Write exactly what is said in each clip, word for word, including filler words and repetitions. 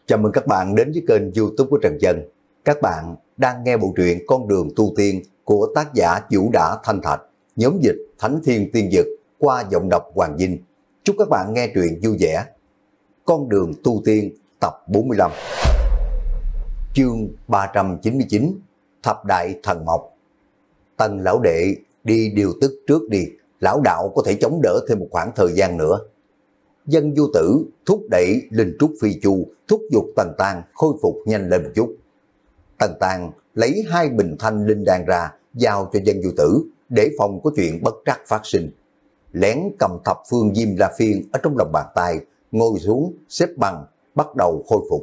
Chào mừng các bạn đến với kênh YouTube của Trần Dân. Các bạn đang nghe bộ truyện Con đường tu tiên của tác giả Vũ Đã Thanh Thạch, nhóm dịch Thánh Thiên Tiên Dực qua giọng đọc Hoàng Vinh. Chúc các bạn nghe truyện vui vẻ. Con đường tu tiên tập bốn mươi lăm, chương ba trăm chín mươi chín, Thập Đại Thần Mộc. Tần lão đệ đi điều tức trước đi, lão đạo có thể chống đỡ thêm một khoảng thời gian nữa. Dân vô tử thúc đẩy linh trúc phi chu, thúc giục Tần Tang khôi phục nhanh lên một chút. Tần Tang lấy hai bình thanh linh đan ra giao cho dân vô tử để phòng có chuyện bất trắc phát sinh. Lén cầm thập phương diêm la phiên ở trong lòng bàn tay, ngồi xuống xếp bằng bắt đầu khôi phục.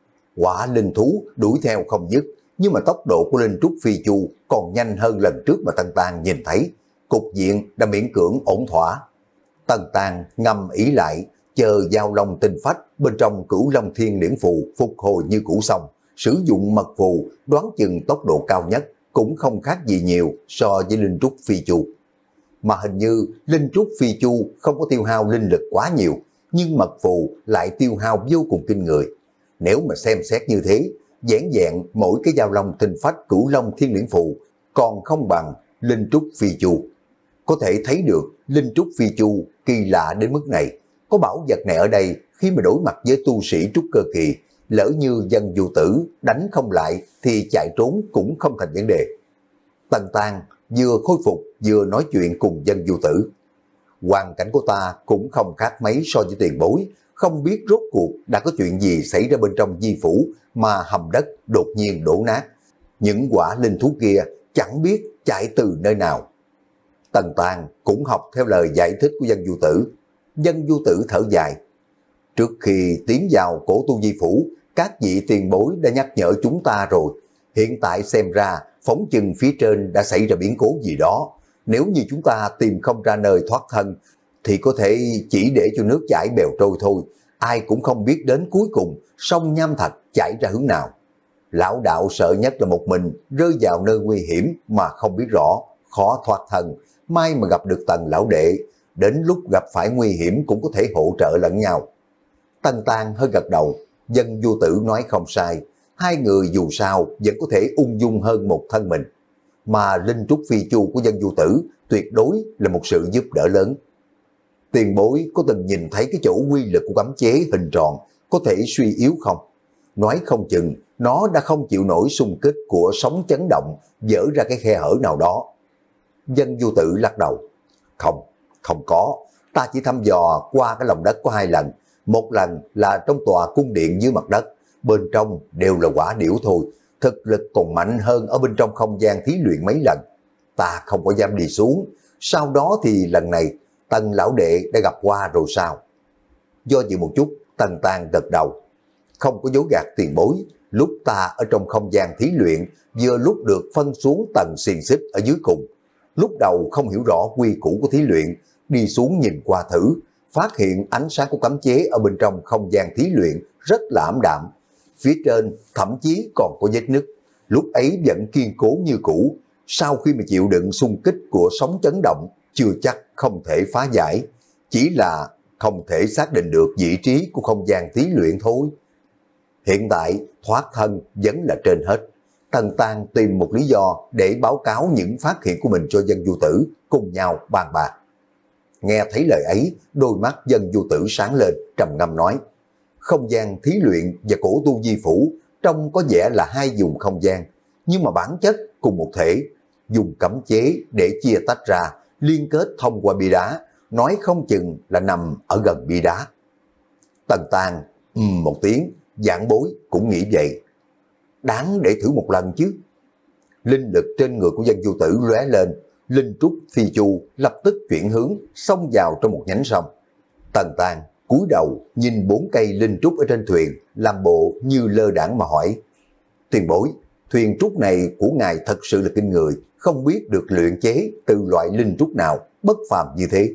Quả linh thú đuổi theo không dứt, nhưng mà tốc độ của linh trúc phi chu còn nhanh hơn lần trước mà Tần Tang nhìn thấy. Cục diện đã miễn cưỡng ổn thỏa. Tần Tang ngâm ý lại, chờ giao long tinh phách bên trong Cửu Long Thiên Liễn Phù phục hồi như cũ xong, sử dụng mật phù đoán chừng tốc độ cao nhất cũng không khác gì nhiều so với linh trúc phi chu. Mà hình như linh trúc phi chu không có tiêu hao linh lực quá nhiều, nhưng mật phù lại tiêu hao vô cùng kinh người. Nếu mà xem xét như thế, dẻn dẹn mỗi cái giao long tinh phách Cửu Long Thiên Liễn Phù còn không bằng linh trúc phi chu. Có thể thấy được linh trúc phi chu kỳ lạ đến mức này. Có bảo vật này ở đây, khi mà đối mặt với tu sĩ trúc cơ kỳ, lỡ như dân vô tử đánh không lại thì chạy trốn cũng không thành vấn đề. Tần Tang vừa khôi phục vừa nói chuyện cùng dân vô tử. Hoàn cảnh của ta cũng không khác mấy so với tiền bối, không biết rốt cuộc đã có chuyện gì xảy ra bên trong di phủ mà hầm đất đột nhiên đổ nát. Những quả linh thú kia chẳng biết chạy từ nơi nào. Tần Tang cũng học theo lời giải thích của dân vô tử. Dân vô tử thở dài. Trước khi tiến vào cổ tu di phủ, các vị tiền bối đã nhắc nhở chúng ta rồi. Hiện tại xem ra, phóng chừng phía trên đã xảy ra biến cố gì đó. Nếu như chúng ta tìm không ra nơi thoát thân, thì có thể chỉ để cho nước chảy bèo trôi thôi. Ai cũng không biết đến cuối cùng, sông Nham Thạch chảy ra hướng nào. Lão đạo sợ nhất là một mình rơi vào nơi nguy hiểm mà không biết rõ, khó thoát thân. May mà gặp được Tần lão đệ, đến lúc gặp phải nguy hiểm cũng có thể hỗ trợ lẫn nhau. Tần Tang hơi gật đầu, dân vô tử nói không sai, hai người dù sao vẫn có thể ung dung hơn một thân mình. Mà linh trúc phi chu của dân vô tử tuyệt đối là một sự giúp đỡ lớn. Tiền bối có từng nhìn thấy cái chỗ quy lực của cấm chế hình tròn có thể suy yếu không? Nói không chừng nó đã không chịu nổi xung kích của sóng chấn động dỡ ra cái khe hở nào đó. Dân vô tử lắc đầu. Không, không có. Ta chỉ thăm dò qua cái lòng đất có hai lần. Một lần là trong tòa cung điện dưới mặt đất. Bên trong đều là quả điểu thôi. Thực lực còn mạnh hơn ở bên trong không gian thí luyện mấy lần. Ta không có dám đi xuống. Sau đó thì lần này Tần lão đệ đã gặp qua rồi sao? Do dự một chút, Tần Tang gật đầu. Không có dối gạt tiền bối. Lúc ta ở trong không gian thí luyện, vừa lúc được phân xuống tầng xiềng xích ở dưới cùng. Lúc đầu không hiểu rõ quy củ của thí luyện, đi xuống nhìn qua thử, phát hiện ánh sáng của cấm chế ở bên trong không gian thí luyện rất là ảm đạm. Phía trên thậm chí còn có vết nứt, lúc ấy vẫn kiên cố như cũ. Sau khi mà chịu đựng xung kích của sóng chấn động, chưa chắc không thể phá giải, chỉ là không thể xác định được vị trí của không gian thí luyện thôi. Hiện tại thoát thân vẫn là trên hết. Tần Tang tìm một lý do để báo cáo những phát hiện của mình cho dân vô tử, cùng nhau bàn bạc. Nghe thấy lời ấy, đôi mắt dân vô tử sáng lên, trầm ngâm nói. Không gian thí luyện và cổ tu di phủ trông có vẻ là hai vùng không gian, nhưng mà bản chất cùng một thể. Dùng cấm chế để chia tách ra, liên kết thông qua bia đá, nói không chừng là nằm ở gần bia đá. Tần Tang ừm một tiếng, giảng bối cũng nghĩ vậy. Đáng để thử một lần chứ. Linh lực trên người của dân vô tử lóe lên, linh trúc phi chu lập tức chuyển hướng xông vào trong một nhánh sông. Tần Tang cúi đầu nhìn bốn cây linh trúc ở trên thuyền, làm bộ như lơ đãng mà hỏi. Tiền bối, thuyền trúc này của ngài thật sự là kinh người, không biết được luyện chế từ loại linh trúc nào bất phàm như thế.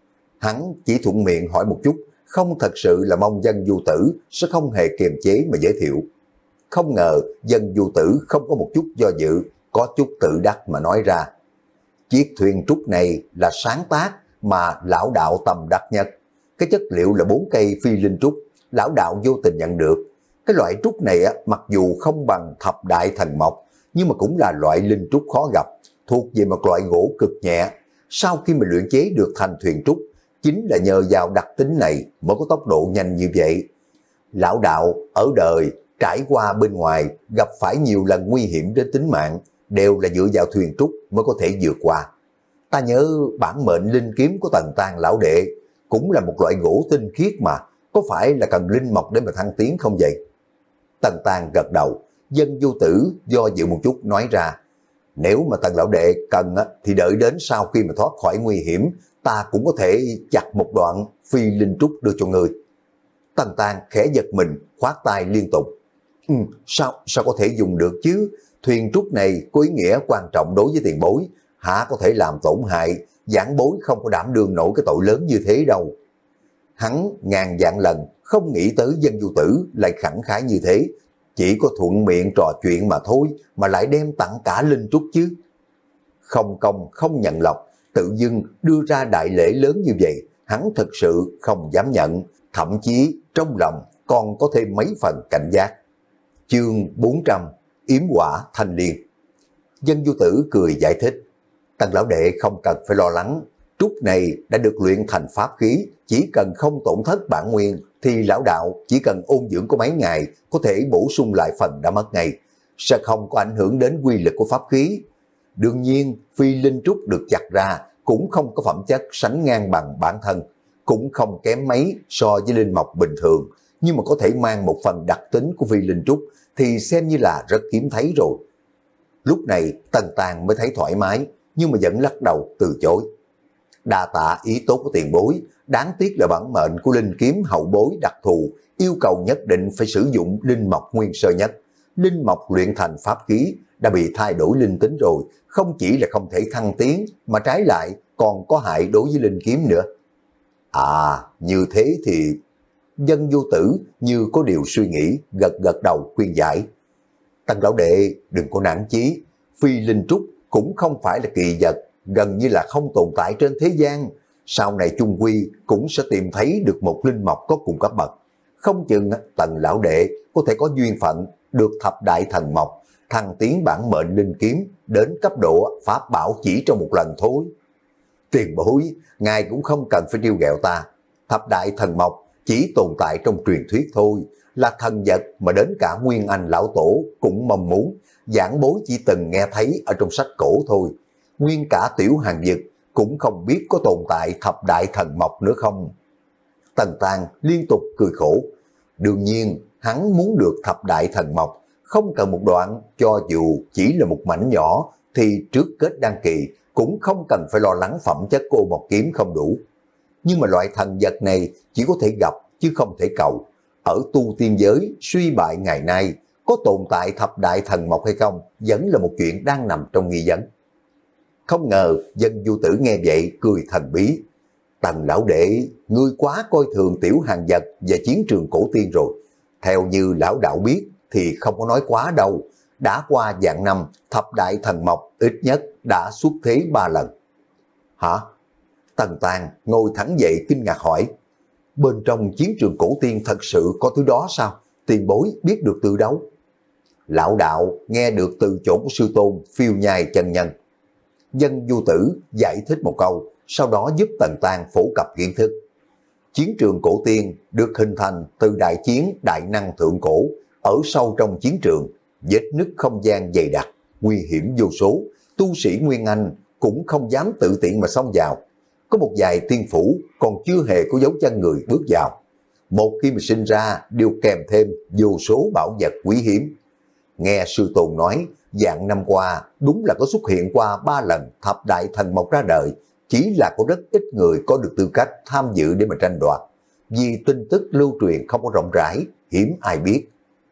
Hắn chỉ thuận miệng hỏi một chút, không thật sự là mong dân vô tử sẽ không hề kiềm chế mà giới thiệu. Không ngờ dân vô tử không có một chút do dự, có chút tự đắc mà nói ra. Chiếc thuyền trúc này là sáng tác mà lão đạo tâm đắc nhất. Cái chất liệu là bốn cây phi linh trúc, lão đạo vô tình nhận được. Cái loại trúc này á, mặc dù không bằng thập đại thần mộc, nhưng mà cũng là loại linh trúc khó gặp, thuộc về một loại gỗ cực nhẹ. Sau khi mình luyện chế được thành thuyền trúc, chính là nhờ vào đặc tính này mới có tốc độ nhanh như vậy. Lão đạo ở đời trải qua bên ngoài gặp phải nhiều lần nguy hiểm đến tính mạng, đều là dựa vào thuyền trúc mới có thể vượt qua. Ta nhớ bản mệnh linh kiếm của Tần Tang lão đệ cũng là một loại gỗ tinh khiết mà, có phải là cần linh mộc để mà thăng tiến không vậy? Tần Tang gật đầu, Dân Vô Tử do dự một chút nói ra, nếu mà Tần lão đệ cần thì đợi đến sau khi mà thoát khỏi nguy hiểm, ta cũng có thể chặt một đoạn phi linh trúc đưa cho người. Tần Tang khẽ giật mình, khoát tay liên tục. Ừ, sao, sao có thể dùng được chứ? Thuyền trúc này có ý nghĩa quan trọng đối với tiền bối, hả có thể làm tổn hại, giảng bối không có đảm đương nổi cái tội lớn như thế đâu. Hắn ngàn vạn lần không nghĩ tới Dân Vô Tử lại khẳng khái như thế, chỉ có thuận miệng trò chuyện mà thôi mà lại đem tặng cả linh trúc chứ. Không công không nhận lộc, tự dưng đưa ra đại lễ lớn như vậy, hắn thực sự không dám nhận, thậm chí trong lòng còn có thêm mấy phần cảnh giác. Chương bốn trăm, Yếm Quả Thanh Liên. Dân Vô Tử cười giải thích, Tần lão đệ không cần phải lo lắng, trúc này đã được luyện thành pháp khí, chỉ cần không tổn thất bản nguyên thì lão đạo chỉ cần ôn dưỡng có mấy ngày có thể bổ sung lại phần đã mất ngay, sẽ không có ảnh hưởng đến quy lực của pháp khí. Đương nhiên phi linh trúc được chặt ra cũng không có phẩm chất sánh ngang bằng bản thân, cũng không kém mấy so với linh mộc bình thường, nhưng mà có thể mang một phần đặc tính của phi linh trúc thì xem như là rất hiếm thấy rồi. Lúc này Tần Tang mới thấy thoải mái, nhưng mà vẫn lắc đầu từ chối. Đa tạ ý tốt của tiền bối, đáng tiếc là bản mệnh của linh kiếm hậu bối đặc thù, yêu cầu nhất định phải sử dụng linh mộc nguyên sơ nhất. Linh mộc luyện thành pháp khí đã bị thay đổi linh tính rồi, không chỉ là không thể thăng tiến, mà trái lại còn có hại đối với linh kiếm nữa. À, như thế thì... Dân Vô Tử như có điều suy nghĩ, gật gật đầu khuyên giải. Tần lão đệ đừng có nản chí, phi linh trúc cũng không phải là kỳ vật, gần như là không tồn tại trên thế gian. Sau này chung quy cũng sẽ tìm thấy được một linh mộc có cùng cấp bậc. Không chừng Tần lão đệ có thể có duyên phận được thập đại thần mộc, thăng tiến bản mệnh linh kiếm đến cấp độ pháp bảo chỉ trong một lần thôi. Tiền bối, ngài cũng không cần phải trêu ghẹo ta. Thập đại thần mộc chỉ tồn tại trong truyền thuyết thôi, là thần vật mà đến cả Nguyên Anh lão tổ cũng mong muốn, giảng bối chỉ từng nghe thấy ở trong sách cổ thôi. Nguyên cả Tiểu Hàng Dực cũng không biết có tồn tại thập đại thần mộc nữa không. Tần Tang liên tục cười khổ. Đương nhiên hắn muốn được thập đại thần mộc, không cần một đoạn, cho dù chỉ là một mảnh nhỏ thì trước kết đăng kỳ cũng không cần phải lo lắng phẩm chất của một kiếm không đủ. Nhưng mà loại thần vật này chỉ có thể gặp chứ không thể cầu. Ở tu tiên giới suy bại ngày nay, có tồn tại thập đại thần mộc hay không vẫn là một chuyện đang nằm trong nghi vấn. Không ngờ Dân Vô Tử nghe vậy cười thần bí. Tần lão đệ, ngươi quá coi thường Tiểu Hàng Vật và chiến trường cổ tiên rồi. Theo như lão đạo biết thì không có nói quá đâu. Đã qua vạn năm, thập đại thần mộc ít nhất đã xuất thế ba lần. Hả? Tần Tang ngồi thẳng dậy kinh ngạc hỏi. Bên trong chiến trường cổ tiên thật sự có thứ đó sao? Tiền bối biết được từ đâu? Lão đạo nghe được từ chỗ của sư tôn Phiêu Nhai chân nhân. Dân Vô Tử giải thích một câu, sau đó giúp Tần Tang phổ cập kiến thức. Chiến trường cổ tiên được hình thành từ đại chiến đại năng thượng cổ, ở sâu trong chiến trường, vết nứt không gian dày đặc, nguy hiểm vô số, tu sĩ Nguyên Anh cũng không dám tự tiện mà xông vào. Có một vài tiên phủ còn chưa hề có dấu chân người bước vào. Một khi mà sinh ra đều kèm thêm vô số bảo vật quý hiếm. Nghe sư tôn nói, vạn năm qua đúng là có xuất hiện qua ba lần thập đại thần mộc ra đời, chỉ là có rất ít người có được tư cách tham dự để mà tranh đoạt. Vì tin tức lưu truyền không có rộng rãi, hiếm ai biết.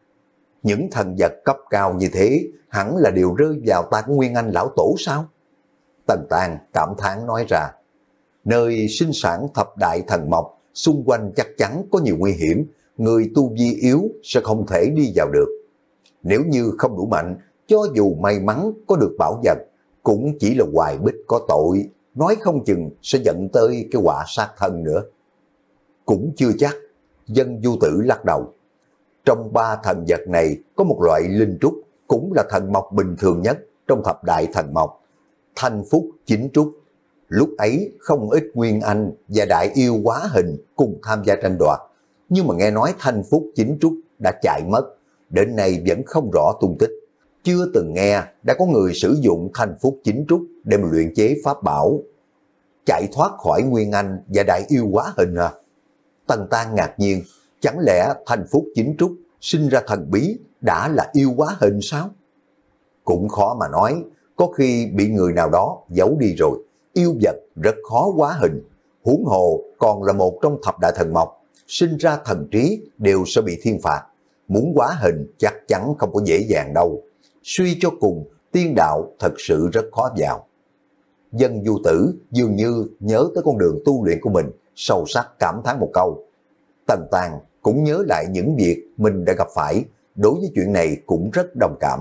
Những thần vật cấp cao như thế hẳn là đều rơi vào tay của Nguyên Anh lão tổ sao? Tần Tang cảm thán nói ra. Nơi sinh sản thập đại thần mộc, xung quanh chắc chắn có nhiều nguy hiểm, người tu vi yếu sẽ không thể đi vào được. Nếu như không đủ mạnh, cho dù may mắn có được bảo vật, cũng chỉ là hoài bích có tội, nói không chừng sẽ dẫn tới cái họa sát thân nữa. Cũng chưa chắc, Dân Vô Tử lắc đầu. Trong ba thần vật này có một loại linh trúc, cũng là thần mộc bình thường nhất trong thập đại thần mộc, Thanh Phúc Chính Trúc. Lúc ấy không ít nguyên anh và đại yêu hóa hình cùng tham gia tranh đoạt, nhưng mà nghe nói Thanh Phúc Chính Trúc đã chạy mất, đến nay vẫn không rõ tung tích. Chưa từng nghe đã có người sử dụng Thanh Phúc Chính Trúc để mà luyện chế pháp bảo. Chạy thoát khỏi nguyên anh và đại yêu hóa hình à? Tần Tan ngạc nhiên, chẳng lẽ Thanh Phúc Chính Trúc sinh ra thần bí đã là yêu hóa hình sao? Cũng khó mà nói, có khi bị người nào đó giấu đi rồi, yêu vật rất khó hóa hình, huống hồ còn là một trong thập đại thần mộc, sinh ra thần trí đều sẽ bị thiên phạt, muốn hóa hình chắc chắn không có dễ dàng đâu. Suy cho cùng, tiên đạo thật sự rất khó vào. Dân Du Tử dường như nhớ tới con đường tu luyện của mình, sâu sắc cảm thán một câu. Tần Tàng cũng nhớ lại những việc mình đã gặp phải, đối với chuyện này cũng rất đồng cảm.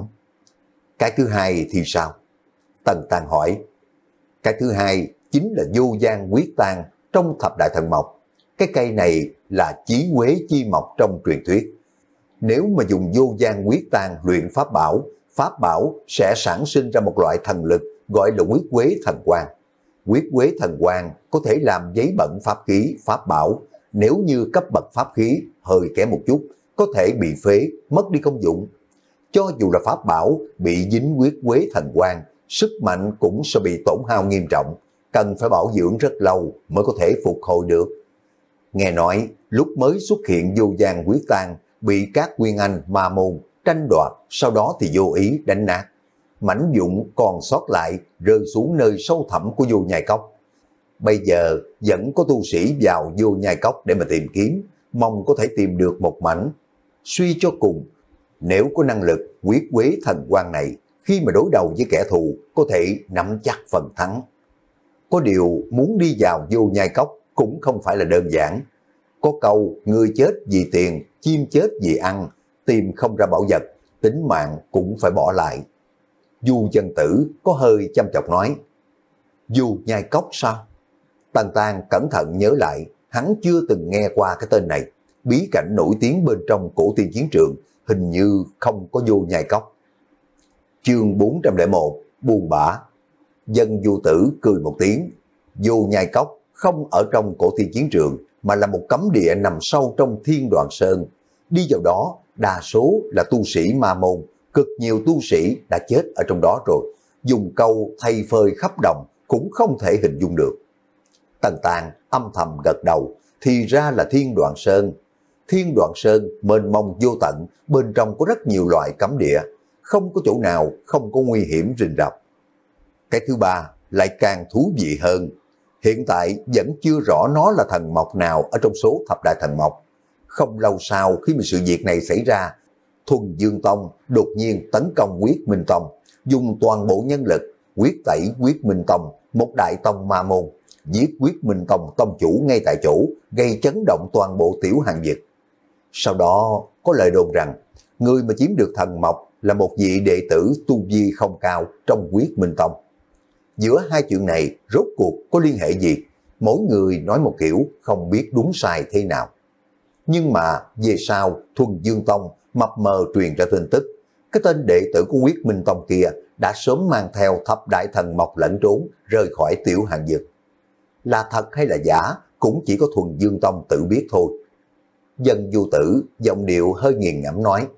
Cái thứ hai thì sao? Tần Tàng hỏi. Cái thứ hai chính là vô gian quyết tang trong thập đại thần mộc. Cái cây này là chí quế chi mộc trong truyền thuyết. Nếu mà dùng vô gian quyết tang luyện pháp bảo, pháp bảo sẽ sản sinh ra một loại thần lực gọi là quyết quế thần quang. Quyết quế thần quang có thể làm giấy bẩn pháp khí, pháp bảo. Nếu như cấp bậc pháp khí hơi kém một chút, có thể bị phế, mất đi công dụng. Cho dù là pháp bảo bị dính quyết quế thần quang, sức mạnh cũng sẽ bị tổn hao nghiêm trọng, cần phải bảo dưỡng rất lâu mới có thể phục hồi được. Nghe nói lúc mới xuất hiện vô gian quyết tang bị các nguyên anh ma môn tranh đoạt, sau đó thì vô ý đánh nát. Mảnh vụn còn sót lại rơi xuống nơi sâu thẳm của vô nhai cốc. Bây giờ vẫn có tu sĩ vào vô nhai cốc để mà tìm kiếm, mong có thể tìm được một mảnh. Suy cho cùng, nếu có năng lực quyết quế thần quang này, khi mà đối đầu với kẻ thù có thể nắm chắc phần thắng. Có điều muốn đi vào vô nhai cốc cũng không phải là đơn giản. Có câu người chết vì tiền, chim chết vì ăn, tìm không ra bảo vật, tính mạng cũng phải bỏ lại. Du Dân Tử có hơi chăm chọc nói. Vô nhai cốc sao? Tần Tàng cẩn thận nhớ lại, hắn chưa từng nghe qua cái tên này. Bí cảnh nổi tiếng bên trong cổ tiên chiến trường, hình như không có vô nhai cốc. Chương bốn trăm lẻ một, buồn bã. Dân Du Tử cười một tiếng. Vô nhai cốc không ở trong cổ tiên chiến trường, mà là một cấm địa nằm sâu trong Thiên Đoàn Sơn. Đi vào đó, đa số là tu sĩ ma môn, cực nhiều tu sĩ đã chết ở trong đó rồi. Dùng câu thay phơi khắp đồng cũng không thể hình dung được. Tần Tàng âm thầm gật đầu, thì ra là Thiên Đoàn Sơn. Thiên Đoàn Sơn mênh mông vô tận, bên trong có rất nhiều loại cấm địa, không có chỗ nào không có nguy hiểm rình rập. Cái thứ ba lại càng thú vị hơn. Hiện tại vẫn chưa rõ nó là thần mộc nào ở trong số thập đại thần mộc. Không lâu sau khi mà sự việc này xảy ra, Thuần Dương Tông đột nhiên tấn công Quyết Minh Tông, dùng toàn bộ nhân lực quyết tẩy Quyết Minh Tông, một đại tông ma môn, giết Quyết Minh Tông tông chủ ngay tại chỗ, gây chấn động toàn bộ tiểu hàng vực. Sau đó có lời đồn rằng, người mà chiếm được thần mộc là một vị đệ tử tu vi không cao trong Quyết Minh Tông. Giữa hai chuyện này rốt cuộc có liên hệ gì? Mỗi người nói một kiểu, không biết đúng sai thế nào. Nhưng mà về sau Thuần Dương Tông mập mờ truyền ra tin tức, cái tên đệ tử của Quyết Minh Tông kia đã sớm mang theo thập đại thần mộc lẫn trốn rời khỏi tiểu hàng vực. Là thật hay là giả cũng chỉ có Thuần Dương Tông tự biết thôi. Dân Du Tử giọng điệu hơi nghiền ngẫm nói,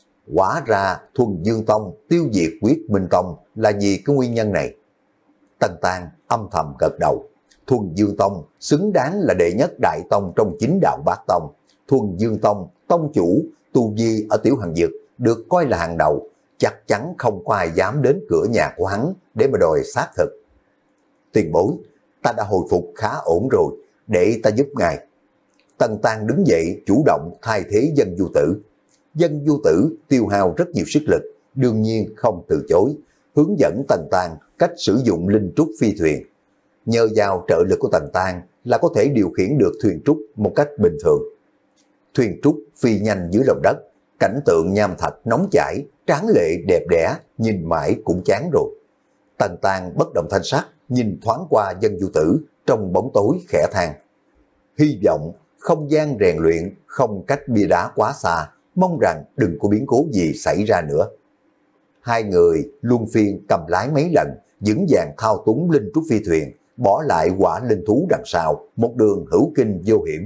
hóa ra Thuần Dương Tông tiêu diệt Quyết Minh Tông là vì cái nguyên nhân này. Tần Tàng âm thầm gật đầu. Thuần Dương Tông xứng đáng là đệ nhất đại tông trong chính đạo bát tông. Thuần Dương Tông tông chủ tu vi ở tiểu hàng vực được coi là hàng đầu, chắc chắn không có ai dám đến cửa nhà của hắn để mà đòi xác thực. Tiền bối, ta đã hồi phục khá ổn rồi, để ta giúp ngài. Tần Tàng đứng dậy chủ động thay thế Dân Du Tử. Dân Du Tử tiêu hao rất nhiều sức lực, đương nhiên không từ chối, hướng dẫn Tần Tàng cách sử dụng linh trúc phi thuyền. Nhờ vào trợ lực của Tần Tàng là có thể điều khiển được thuyền trúc một cách bình thường. Thuyền trúc phi nhanh dưới lòng đất, cảnh tượng nham thạch nóng chảy, tráng lệ đẹp đẽ, nhìn mãi cũng chán rồi. Tần Tàng bất động thanh sắc, nhìn thoáng qua Dân Du Tử trong bóng tối khẽ than. Hy vọng không gian rèn luyện không cách bia đá quá xa mong rằng đừng có biến cố gì xảy ra nữa. Hai người luân phiên cầm lái mấy lần, vững vàng thao túng linh trúc phi thuyền, bỏ lại quả linh thú đằng sau, một đường hữu kinh vô hiểm.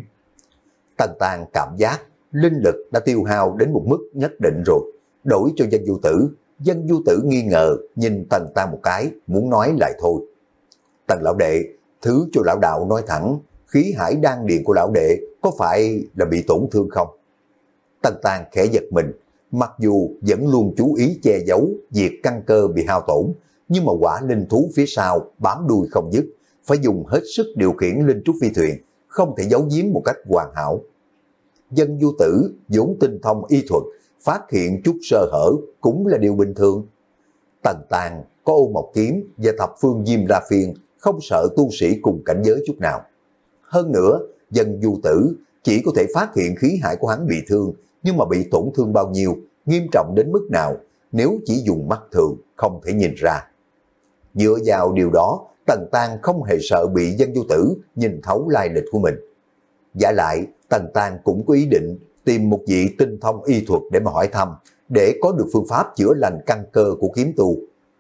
Tần Tàng cảm giác linh lực đã tiêu hao đến một mức nhất định rồi, đổi cho Dân Du Tử. Dân Du Tử nghi ngờ nhìn Tần Tàng một cái, muốn nói lại thôi. Tần lão đệ, thứ cho lão đạo nói thẳng, khí hải đan điền của lão đệ có phải là bị tổn thương không? Tần Tàng khẽ giật mình, mặc dù vẫn luôn chú ý che giấu việc căn cơ bị hao tổn, nhưng mà quả linh thú phía sau bám đuôi không dứt, phải dùng hết sức điều khiển linh trúc phi thuyền, không thể giấu giếm một cách hoàn hảo. Dân Du Tử vốn tinh thông y thuật, phát hiện chút sơ hở cũng là điều bình thường. Tần Tàng có Ô Mộc Kiếm và thập phương Diêm La Phiên, không sợ tu sĩ cùng cảnh giới chút nào. Hơn nữa, Dân Du Tử chỉ có thể phát hiện khí hải của hắn bị thương, nhưng mà bị tổn thương bao nhiêu, nghiêm trọng đến mức nào, nếu chỉ dùng mắt thường không thể nhìn ra. Dựa vào điều đó, Tần Tàng không hề sợ bị Dân Du Tử nhìn thấu lai lịch của mình. Giả lại, Tần Tàng cũng có ý định tìm một vị tinh thông y thuật để mà hỏi thăm, để có được phương pháp chữa lành căn cơ của kiếm tu.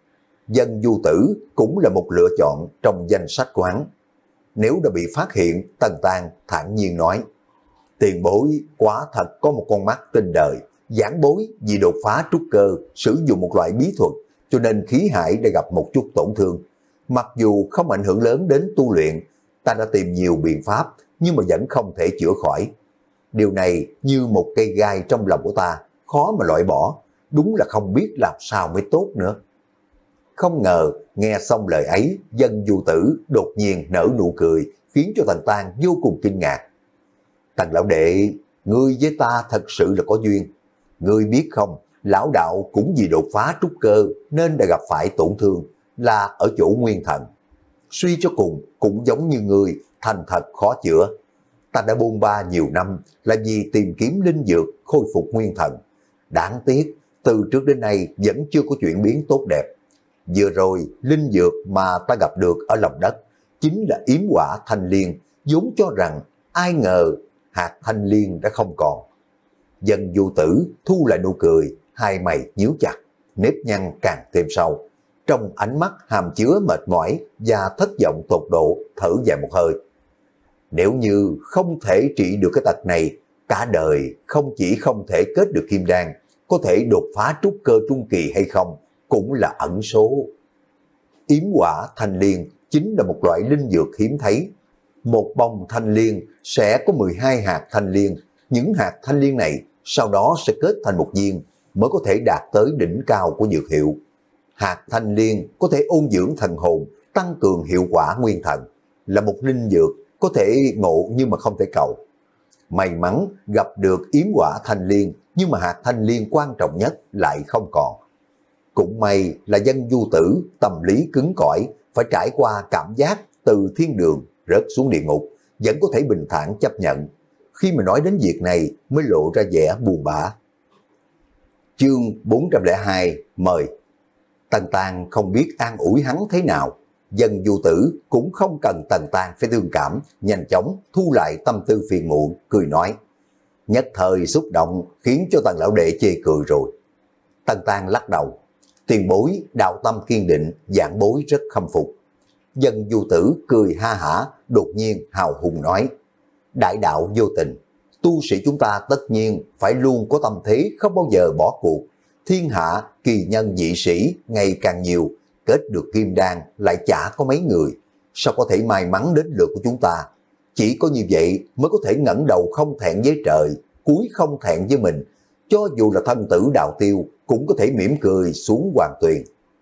Dân Du Tử cũng là một lựa chọn trong danh sách của hắn. Nếu đã bị phát hiện, Tần Tàng thản nhiên nói, tiền bối quả thật có một con mắt tinh đời, giảng bối vì đột phá trúc cơ, sử dụng một loại bí thuật, cho nên khí hải đã gặp một chút tổn thương. Mặc dù không ảnh hưởng lớn đến tu luyện, ta đã tìm nhiều biện pháp, nhưng mà vẫn không thể chữa khỏi. Điều này như một cây gai trong lòng của ta, khó mà loại bỏ, đúng là không biết làm sao mới tốt nữa. Không ngờ, nghe xong lời ấy, Dân Du Tử đột nhiên nở nụ cười, khiến cho Tần Tàng vô cùng kinh ngạc. Tần lão đệ, ngươi với ta thật sự là có duyên. Ngươi biết không, lão đạo cũng vì đột phá trúc cơ nên đã gặp phải tổn thương, là ở chỗ nguyên thần. Suy cho cùng cũng giống như ngươi, thành thật khó chữa. Ta đã bôn ba nhiều năm là vì tìm kiếm linh dược khôi phục nguyên thần. Đáng tiếc, từ trước đến nay vẫn chưa có chuyển biến tốt đẹp. Vừa rồi, linh dược mà ta gặp được ở lòng đất chính là yếm quả thanh liên, vốn cho rằng ai ngờ hạt thanh liên đã không còn. Dân Du Tử thu lại nụ cười, hai mày nhíu chặt, nếp nhăn càng thêm sâu. Trong ánh mắt hàm chứa mệt mỏi và thất vọng tột độ, thở dài một hơi. Nếu như không thể trị được cái tật này, cả đời không chỉ không thể kết được kim đan, có thể đột phá trúc cơ trung kỳ hay không, cũng là ẩn số. Yếm quả thanh liên chính là một loại linh dược hiếm thấy. Một bông thanh liên sẽ có mười hai hạt thanh liên. Những hạt thanh liên này sau đó sẽ kết thành một viên mới có thể đạt tới đỉnh cao của dược hiệu. Hạt thanh liên có thể ôn dưỡng thần hồn, tăng cường hiệu quả nguyên thần, là một linh dược có thể ngộ nhưng mà không thể cầu. May mắn gặp được yếm quả thanh liên, nhưng mà hạt thanh liên quan trọng nhất lại không còn. Cũng may là Dân Du Tử tâm lý cứng cỏi, phải trải qua cảm giác từ thiên đường rớt xuống địa ngục, vẫn có thể bình thản chấp nhận. Khi mà nói đến việc này mới lộ ra vẻ buồn bã. Chương bốn trăm lẻ hai, mời. Tần Tàng không biết an ủi hắn thế nào. Dân Du Tử cũng không cần Tần Tàng phải thương cảm, nhanh chóng thu lại tâm tư phiền muộn, cười nói. Nhất thời xúc động khiến cho Tần lão đệ chê cười rồi. Tần Tàng lắc đầu. Tiền bối đạo tâm kiên định, giảng bối rất khâm phục. Dân Du Tử cười ha hả, đột nhiên hào hùng nói. Đại đạo vô tình, tu sĩ chúng ta tất nhiên phải luôn có tâm thế không bao giờ bỏ cuộc. Thiên hạ kỳ nhân dị sĩ ngày càng nhiều, kết được kim đan lại chả có mấy người. Sao có thể may mắn đến lượt của chúng ta? Chỉ có như vậy mới có thể ngẩng đầu không thẹn với trời, cúi không thẹn với mình. Cho dù là thân tử đạo tiêu cũng có thể mỉm cười xuống hoàng tuyền.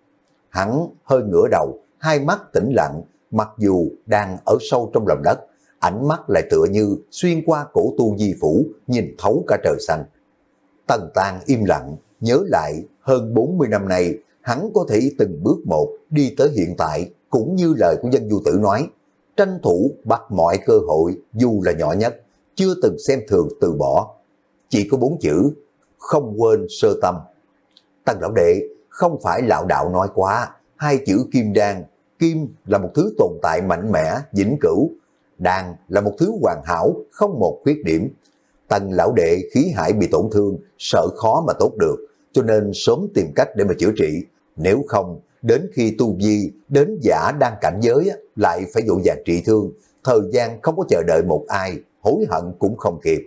Hắn hơi ngửa đầu, hai mắt tĩnh lặng, mặc dù đang ở sâu trong lòng đất, ánh mắt lại tựa như xuyên qua cổ tu di phủ, nhìn thấu cả trời xanh. Tần Tàng im lặng, nhớ lại hơn bốn mươi năm nay, hắn có thể từng bước một đi tới hiện tại, cũng như lời của Dân Du Tử nói, tranh thủ bắt mọi cơ hội dù là nhỏ nhất, chưa từng xem thường từ bỏ. Chỉ có bốn chữ, không quên sơ tâm. Tần lão đệ, không phải lão đạo nói quá, hai chữ kim đan, kim là một thứ tồn tại mạnh mẽ, vĩnh cửu, đan là một thứ hoàn hảo, không một khuyết điểm. Tần lão đệ khí hải bị tổn thương, sợ khó mà tốt được, cho nên sớm tìm cách để mà chữa trị. Nếu không, đến khi tu vi đến giả đang cảnh giới lại phải dội vàng trị thương, thời gian không có chờ đợi một ai, hối hận cũng không kịp.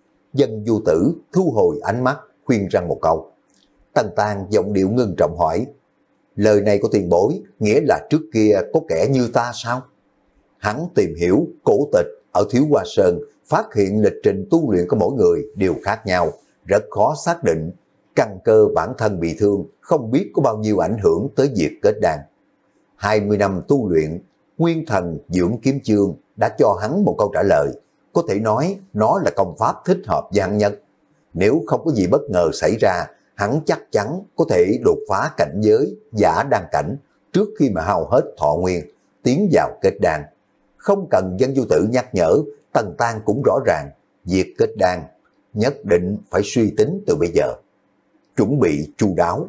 Dân Du Tử thu hồi ánh mắt, khuyên răng một câu. Tần Tàng giọng điệu ngưng trọng hỏi, lời này của tiền bối nghĩa là trước kia có kẻ như ta sao? Hắn tìm hiểu cổ tịch ở Thiếu Hoa Sơn, phát hiện lịch trình tu luyện của mỗi người đều khác nhau, rất khó xác định. Căn cơ bản thân bị thương, không biết có bao nhiêu ảnh hưởng tới việc kết đan. hai mươi năm tu luyện, Nguyên Thần Dưỡng Kiếm Chương đã cho hắn một câu trả lời, có thể nói nó là công pháp thích hợp với hắn nhất. Nếu không có gì bất ngờ xảy ra, hắn chắc chắn có thể đột phá cảnh giới giả đan cảnh trước khi mà hao hết thọ nguyên, tiến vào kết đan. Không cần Dân Du Tử nhắc nhở, Tần Tang cũng rõ ràng, việc kết đan nhất định phải suy tính từ bây giờ, chuẩn bị chu đáo.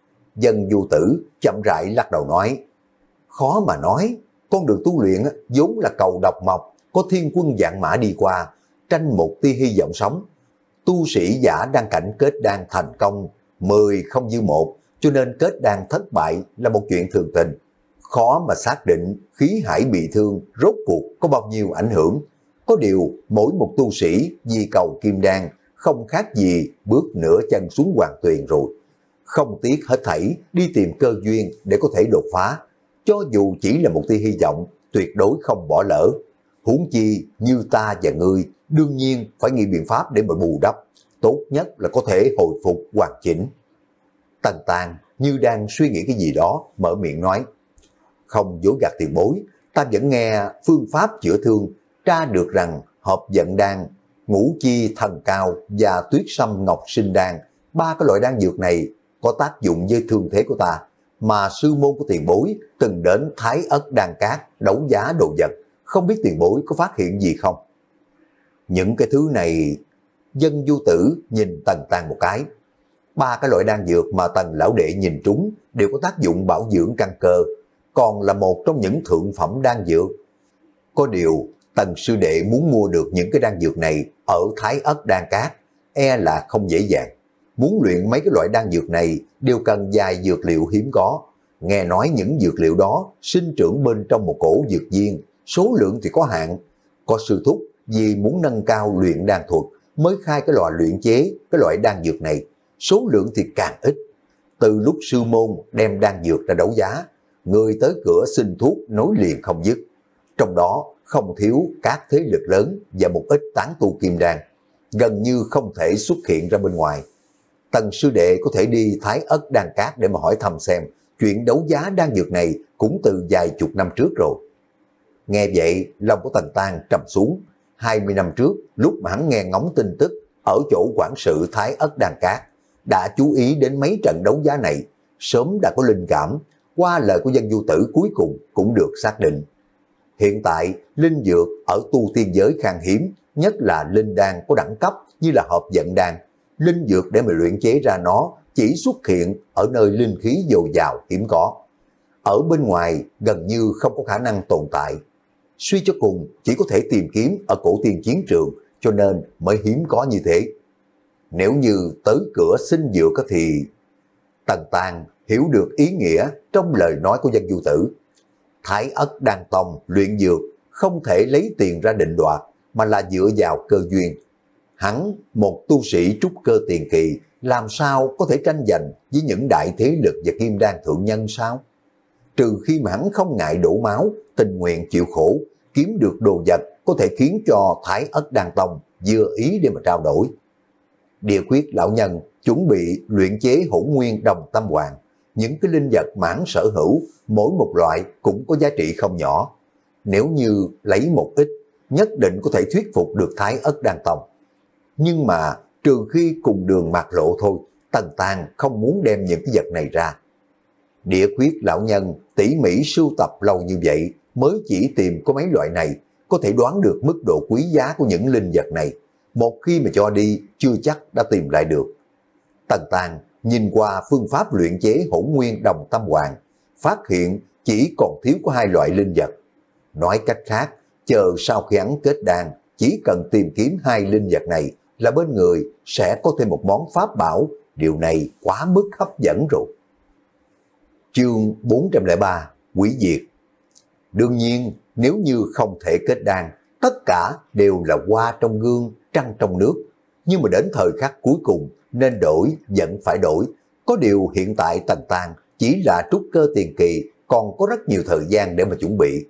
Dân Du Tử chậm rãi lắc đầu nói, khó mà nói, con đường tu luyện vốn là cầu độc mộc, có thiên quân vạn mã đi qua, tranh một tia hy vọng sống. Tu sĩ giả đan cảnh kết đan thành công, mười không như một, cho nên kết đan thất bại là một chuyện thường tình. Khó mà xác định khí hải bị thương rốt cuộc có bao nhiêu ảnh hưởng. Có điều mỗi một tu sĩ vì cầu kim đan không khác gì bước nửa chân xuống hoàng tuyền rồi. Không tiếc hết thảy đi tìm cơ duyên để có thể đột phá. Cho dù chỉ là một tia hy vọng, tuyệt đối không bỏ lỡ. Huống chi như ta và ngươi đương nhiên phải nghĩ biện pháp để mà bù đắp. Tốt nhất là có thể hồi phục hoàn chỉnh. Tần Tàng như đang suy nghĩ cái gì đó, mở miệng nói, không dối gạt tiền bối, ta vẫn nghe phương pháp chữa thương, tra được rằng hợp vận đan, ngũ chi thần cao và tuyết sâm ngọc sinh đan, ba cái loại đan dược này có tác dụng với thương thế của ta, mà sư môn của tiền bối từng đến Thái Ất Đan Cát đấu giá đồ vật, không biết tiền bối có phát hiện gì không? Những cái thứ này, Dân Du Tử nhìn Tần Tàng một cái. Ba cái loại đan dược mà Tần lão đệ nhìn trúng đều có tác dụng bảo dưỡng căn cơ, còn là một trong những thượng phẩm đan dược. Có điều, Tần sư đệ muốn mua được những cái đan dược này ở Thái Ất Đan Cát, e là không dễ dàng. Muốn luyện mấy cái loại đan dược này đều cần vài dược liệu hiếm có. Nghe nói những dược liệu đó sinh trưởng bên trong một cổ dược viên, số lượng thì có hạn. Có sư thúc vì muốn nâng cao luyện đan thuật mới khai cái loại luyện chế cái loại đan dược này, số lượng thì càng ít. Từ lúc sư môn đem đan dược ra đấu giá, người tới cửa xin thuốc nối liền không dứt. Trong đó không thiếu các thế lực lớn và một ít tán tu kim đan, gần như không thể xuất hiện ra bên ngoài. Tần sư đệ có thể đi Thái Ất Đan Cát để mà hỏi thăm xem, chuyện đấu giá đan dược này cũng từ vài chục năm trước rồi. Nghe vậy, lòng của Tần Tang trầm xuống. hai mươi năm trước, lúc mà hắn nghe ngóng tin tức ở chỗ quản sự Thái Ất Đan Cát, đã chú ý đến mấy trận đấu giá này, sớm đã có linh cảm, qua lời của Dân Du Tử cuối cùng cũng được xác định. Hiện tại, linh dược ở tu tiên giới khan hiếm, nhất là linh đan có đẳng cấp như là hợp vận đan. Linh dược để mà luyện chế ra nó chỉ xuất hiện ở nơi linh khí dồi dào hiếm có. Ở bên ngoài gần như không có khả năng tồn tại. Suy cho cùng chỉ có thể tìm kiếm ở cổ tiên chiến trường, cho nên mới hiếm có như thế. Nếu như tới cửa xin dược thì... Tần Tàng hiểu được ý nghĩa trong lời nói của Dân Du Tử. Thái Ất Đan Tông luyện dược không thể lấy tiền ra định đoạt, mà là dựa vào cơ duyên. Hắn, một tu sĩ trúc cơ tiền kỳ, làm sao có thể tranh giành với những đại thế lực và kim đan thượng nhân sao? Trừ khi mà hắn không ngại đổ máu, tình nguyện chịu khổ, kiếm được đồ vật có thể khiến cho Thái Ất Đan Tông vừa ý để mà trao đổi. Địa Quyết lão nhân chuẩn bị luyện chế Hỗn Nguyên Đồng Tâm Hoàng. Những cái linh vật mãn sở hữu, mỗi một loại cũng có giá trị không nhỏ. Nếu như lấy một ít, nhất định có thể thuyết phục được Thái Ất Đan Tông. Nhưng mà trừ khi cùng đường mạc lộ thôi, Tần Tàng không muốn đem những cái vật này ra. Địa Quyết lão nhân tỉ mỉ sưu tập lâu như vậy mới chỉ tìm có mấy loại này, có thể đoán được mức độ quý giá của những linh vật này. Một khi mà cho đi, chưa chắc đã tìm lại được. Tần Tàng nhìn qua phương pháp luyện chế Hỗn Nguyên Đồng Tâm Hoàng, phát hiện chỉ còn thiếu có hai loại linh vật. Nói cách khác, chờ sau khi hắn kết đan, chỉ cần tìm kiếm hai linh vật này, là bên người sẽ có thêm một món pháp bảo, điều này quá mức hấp dẫn rồi. Chương bốn trăm lẻ ba, Hủy diệt. Đương nhiên, nếu như không thể kết đan, tất cả đều là hoa trong gương, trăng trong nước. Nhưng mà đến thời khắc cuối cùng, nên đổi, vẫn phải đổi. Có điều hiện tại Tần Tang chỉ là trúc cơ tiền kỳ, còn có rất nhiều thời gian để mà chuẩn bị.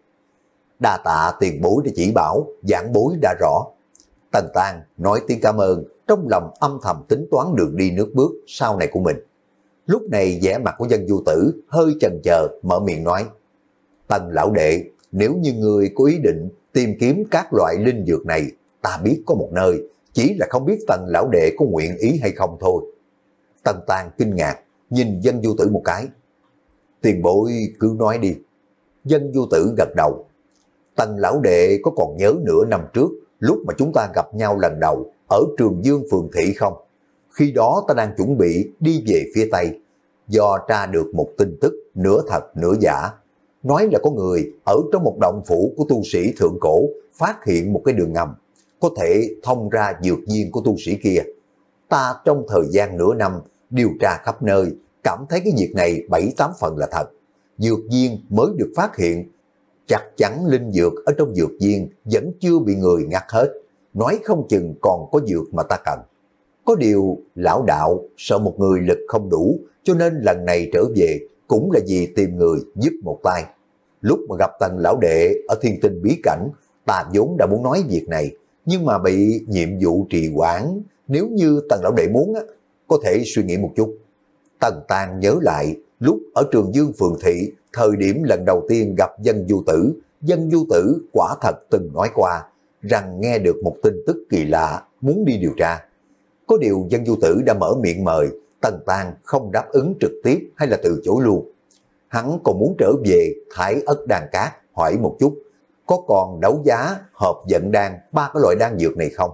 Đa tạ tiền bối để chỉ bảo, giảng bối đã rõ. Tần Tang nói tiếng cảm ơn, trong lòng âm thầm tính toán đường đi nước bước sau này của mình. Lúc này vẻ mặt của Dân Du Tử hơi chần chờ, mở miệng nói: Tần lão đệ, nếu như người có ý định tìm kiếm các loại linh dược này, ta biết có một nơi, chỉ là không biết Tần lão đệ có nguyện ý hay không thôi. Tần Tang kinh ngạc, nhìn Dân Du Tử một cái. Tiền bối cứ nói đi. Dân Du Tử gật đầu. Tần lão đệ có còn nhớ nửa năm trước, lúc mà chúng ta gặp nhau lần đầu ở Trường Dương Phường Thị không? Khi đó ta đang chuẩn bị đi về phía Tây, do tra được một tin tức nửa thật nửa giả, nói là có người ở trong một động phủ của tu sĩ thượng cổ phát hiện một cái đường ngầm, có thể thông ra dược viên của tu sĩ kia. Ta trong thời gian nửa năm điều tra khắp nơi, cảm thấy cái việc này bảy tám phần là thật. Dược viên mới được phát hiện, chắc chắn linh dược ở trong dược viên vẫn chưa bị người ngắt hết, nói không chừng còn có dược mà ta cần. Có điều lão đạo sợ một người lực không đủ, cho nên lần này trở về cũng là vì tìm người giúp một tay. Lúc mà gặp Tần lão đệ ở Thiên Tinh bí cảnh, ta vốn đã muốn nói việc này, nhưng mà bị nhiệm vụ trì hoãn. Nếu như Tần lão đệ muốn, có thể suy nghĩ một chút. Tần Tang nhớ lại, lúc ở Trường Dương Phường Thị, thời điểm lần đầu tiên gặp Dân Du Tử, Dân Du Tử quả thật từng nói qua, rằng nghe được một tin tức kỳ lạ, muốn đi điều tra. Có điều Dân Du Tử đã mở miệng mời, Tần Tang không đáp ứng trực tiếp hay là từ chối luôn. Hắn còn muốn trở về Thái Ất Đan Cát hỏi một chút, có còn đấu giá hợp vận đan ba cái loại đan dược này không?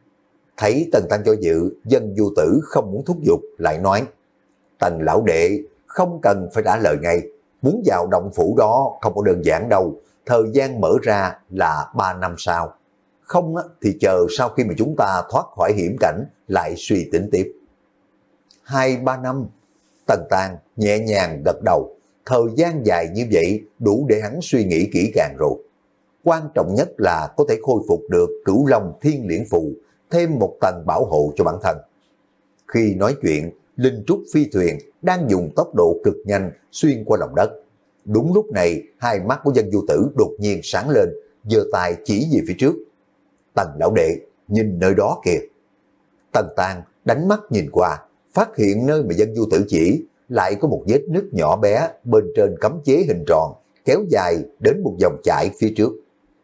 Thấy Tần Tăng cho dự, Dân Du Tử không muốn thúc giục, lại nói: Tần lão đệ không cần phải trả lời ngay, muốn vào động phủ đó không có đơn giản đâu, thời gian mở ra là ba năm sau. Không thì chờ sau khi mà chúng ta thoát khỏi hiểm cảnh lại suy tính tiếp. Hai ba năm. Tần Tang nhẹ nhàng gật đầu, thời gian dài như vậy đủ để hắn suy nghĩ kỹ càng rồi. Quan trọng nhất là có thể khôi phục được Cửu Long Thiên Liễn Phù, thêm một tầng bảo hộ cho bản thân. Khi nói chuyện, linh trúc phi thuyền đang dùng tốc độ cực nhanh xuyên qua lòng đất. Đúng lúc này, hai mắt của Dân Du Tử đột nhiên sáng lên, giơ tay chỉ về phía trước. Tần lão đệ, nhìn nơi đó kìa. Tần Tang đánh mắt nhìn qua, phát hiện nơi mà Dân Du Tử chỉ lại có một vết nứt nhỏ bé bên trên cấm chế hình tròn, kéo dài đến một dòng chảy phía trước.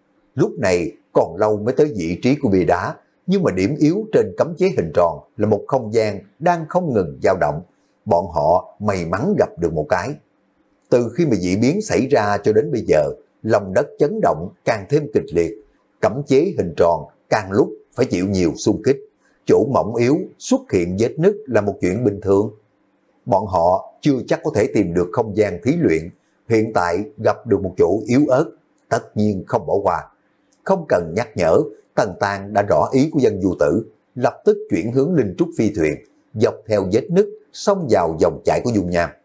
Lúc này còn lâu mới tới vị trí của bia đá, nhưng mà điểm yếu trên cấm chế hình tròn là một không gian đang không ngừng dao động. Bọn họ may mắn gặp được một cái. Từ khi mà dị biến xảy ra cho đến bây giờ, lòng đất chấn động càng thêm kịch liệt, cấm chế hình tròn càng lúc phải chịu nhiều xung kích, chỗ mỏng yếu xuất hiện vết nứt là một chuyện bình thường. Bọn họ chưa chắc có thể tìm được không gian thí luyện, hiện tại gặp được một chỗ yếu ớt, tất nhiên không bỏ qua. Không cần nhắc nhở, Tần Tang đã rõ ý của Dân Du Tử, lập tức chuyển hướng linh trúc phi thuyền, dọc theo vết nứt xông vào dòng chảy của dung nham.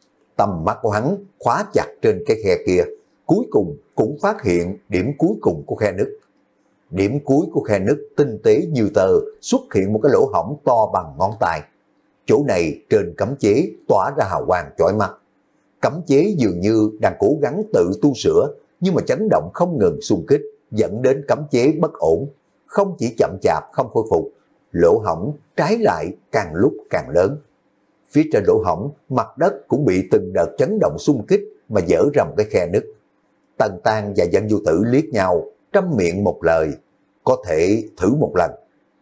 Tầm mắt của hắn khóa chặt trên cái khe kia, cuối cùng cũng phát hiện điểm cuối cùng của khe nứt. Điểm cuối của khe nứt tinh tế như tờ, xuất hiện một cái lỗ hổng to bằng ngón tay. Chỗ này trên cấm chế tỏa ra hào quang chói mắt. Cấm chế dường như đang cố gắng tự tu sửa, nhưng mà chấn động không ngừng xung kích, dẫn đến cấm chế bất ổn. Không chỉ chậm chạp không khôi phục, lỗ hổng trái lại càng lúc càng lớn. Phía trên lỗ hổng, mặt đất cũng bị từng đợt chấn động xung kích mà dở ra một cái khe nứt. Tần Tang và Dân Du Tử liếc nhau, trăm miệng một lời: có thể thử một lần.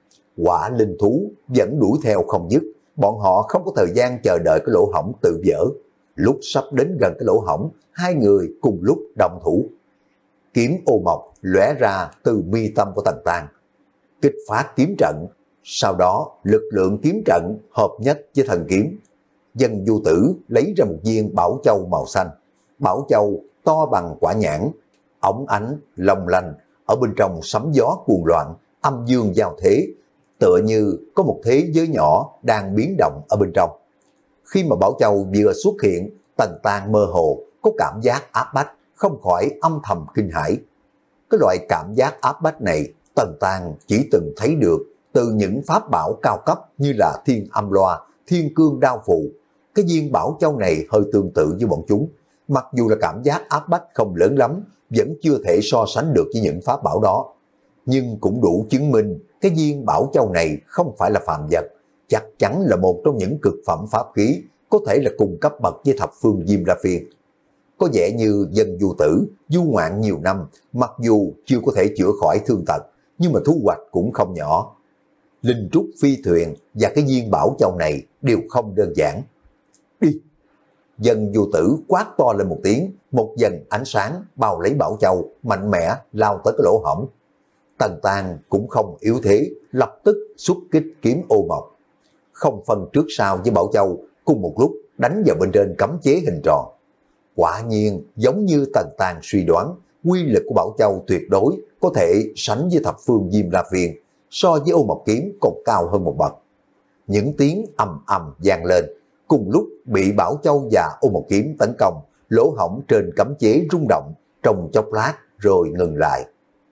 Quả linh thú vẫn đuổi theo không dứt, bọn họ không có thời gian chờ đợi cái lỗ hổng tự vỡ. Lúc sắp đến gần cái lỗ hổng, hai người cùng lúc đồng thủ. Kiếm ô mộc lóe ra từ mi tâm của Tần Tang, kích phát kiếm trận. Sau đó lực lượng kiếm trận hợp nhất với thần kiếm. Dân Du Tử lấy ra một viên bảo châu màu xanh. Bảo châu to bằng quả nhãn, óng ánh long lanh, ở bên trong sấm gió cuồng loạn, âm dương giao thế, tựa như có một thế giới nhỏ đang biến động ở bên trong. Khi mà Bảo Châu vừa xuất hiện, Tần Tang mơ hồ có cảm giác áp bách, không khỏi âm thầm kinh hãi. Cái loại cảm giác áp bách này Tần Tang chỉ từng thấy được từ những pháp bảo cao cấp như là Thiên Âm Loa, Thiên Cương Đao Phù. Cái viên Bảo Châu này hơi tương tự với bọn chúng, mặc dù là cảm giác áp bách không lớn lắm, vẫn chưa thể so sánh được với những pháp bảo đó. Nhưng cũng đủ chứng minh cái viên Bảo Châu này không phải là phàm vật, chắc chắn là một trong những cực phẩm pháp khí, có thể là cùng cấp bậc với thập phương Diêm La Phiên. Có vẻ như Dân Du Tử du ngoạn nhiều năm, mặc dù chưa có thể chữa khỏi thương tật, nhưng mà thu hoạch cũng không nhỏ. Linh trúc phi thuyền và cái viên Bảo Châu này đều không đơn giản. Đi! Dân Du Tử quát to lên một tiếng, một dần ánh sáng bao lấy Bảo Châu, mạnh mẽ lao tới cái lỗ hổng. Tần Tang cũng không yếu thế, lập tức xuất kích kiếm ô mộc. Không phân trước sau với Bảo Châu, cùng một lúc đánh vào bên trên cấm chế hình tròn. Quả nhiên giống như Tần Tang suy đoán, quy lực của Bảo Châu tuyệt đối có thể sánh với thập phương Diêm La Phiên, so với ô mộc kiếm còn cao hơn một bậc. Những tiếng ầm ầm vang lên, cùng lúc bị Bảo Châu và ô mộc kiếm tấn công, lỗ hổng trên cấm chế rung động trong chốc lát rồi ngừng lại.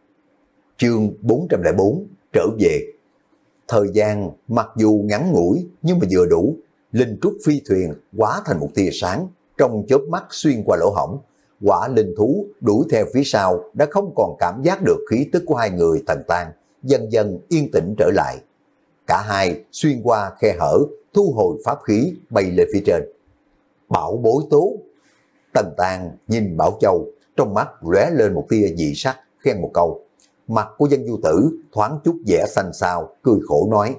Chương bốn trăm lẻ bốn trở về. Thời gian mặc dù ngắn ngủi nhưng mà vừa đủ, linh trúc phi thuyền hóa thành một tia sáng, trong chớp mắt xuyên qua lỗ hổng. Quả linh thú đuổi theo phía sau đã không còn cảm giác được khí tức của hai người. Tần Tang dần dần yên tĩnh trở lại. Cả hai xuyên qua khe hở, thu hồi pháp khí bay lên phía trên. Bảo bối tố! Tần Tang nhìn Bảo Châu, trong mắt lóe lên một tia dị sắc, khen một câu. Mặt của Dân Du Tử thoáng chút vẻ xanh xao, cười khổ nói: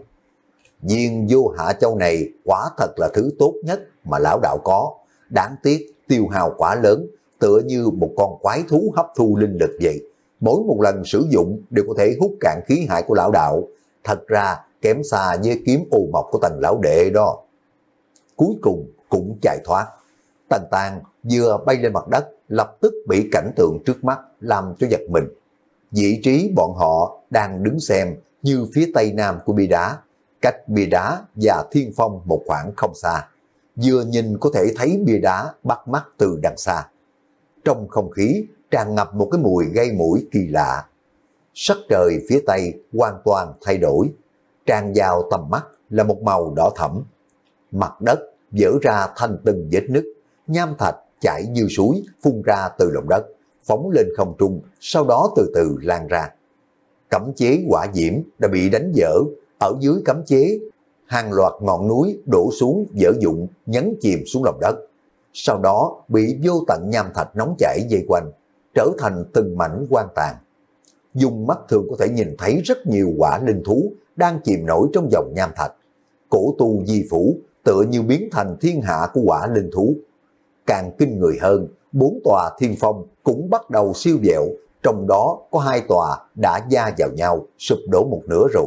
viên Vô Hạ Châu này quả thật là thứ tốt nhất mà lão đạo có, đáng tiếc tiêu hao quá lớn, tựa như một con quái thú hấp thu linh lực vậy. Mỗi một lần sử dụng đều có thể hút cạn khí hải của lão đạo, thật ra kém xa với kiếm ô mộc của Tần lão đệ đó. Cuối cùng cũng chạy thoát. Tần Tang vừa bay lên mặt đất, lập tức bị cảnh tượng trước mắt làm cho giật mình. Vị trí bọn họ đang đứng xem như phía tây nam của bia đá, cách bia đá và thiên phong một khoảng không xa. Vừa nhìn có thể thấy bia đá bắt mắt từ đằng xa. Trong không khí tràn ngập một cái mùi gây mũi kỳ lạ. Sắc trời phía tây hoàn toàn thay đổi, tràn vào tầm mắt là một màu đỏ thẫm. Mặt đất vỡ ra thành từng vết nứt, nham thạch chảy như suối phun ra từ lòng đất, phóng lên không trung, sau đó từ từ lan ra. Cấm chế hỏa diễm đã bị đánh vỡ, ở dưới cấm chế, hàng loạt ngọn núi đổ xuống vỡ vụn, nhấn chìm xuống lòng đất. Sau đó bị vô tận nham thạch nóng chảy vây quanh, trở thành từng mảnh hoang tàn. Dùng mắt thường có thể nhìn thấy rất nhiều quả linh thú đang chìm nổi trong dòng nham thạch. Cổ tu di phủ tựa như biến thành thiên hạ của quả linh thú. Càng kinh người hơn, bốn tòa thiên phong cũng bắt đầu siêu vẹo, trong đó có hai tòa đã va vào nhau, sụp đổ một nửa rồi.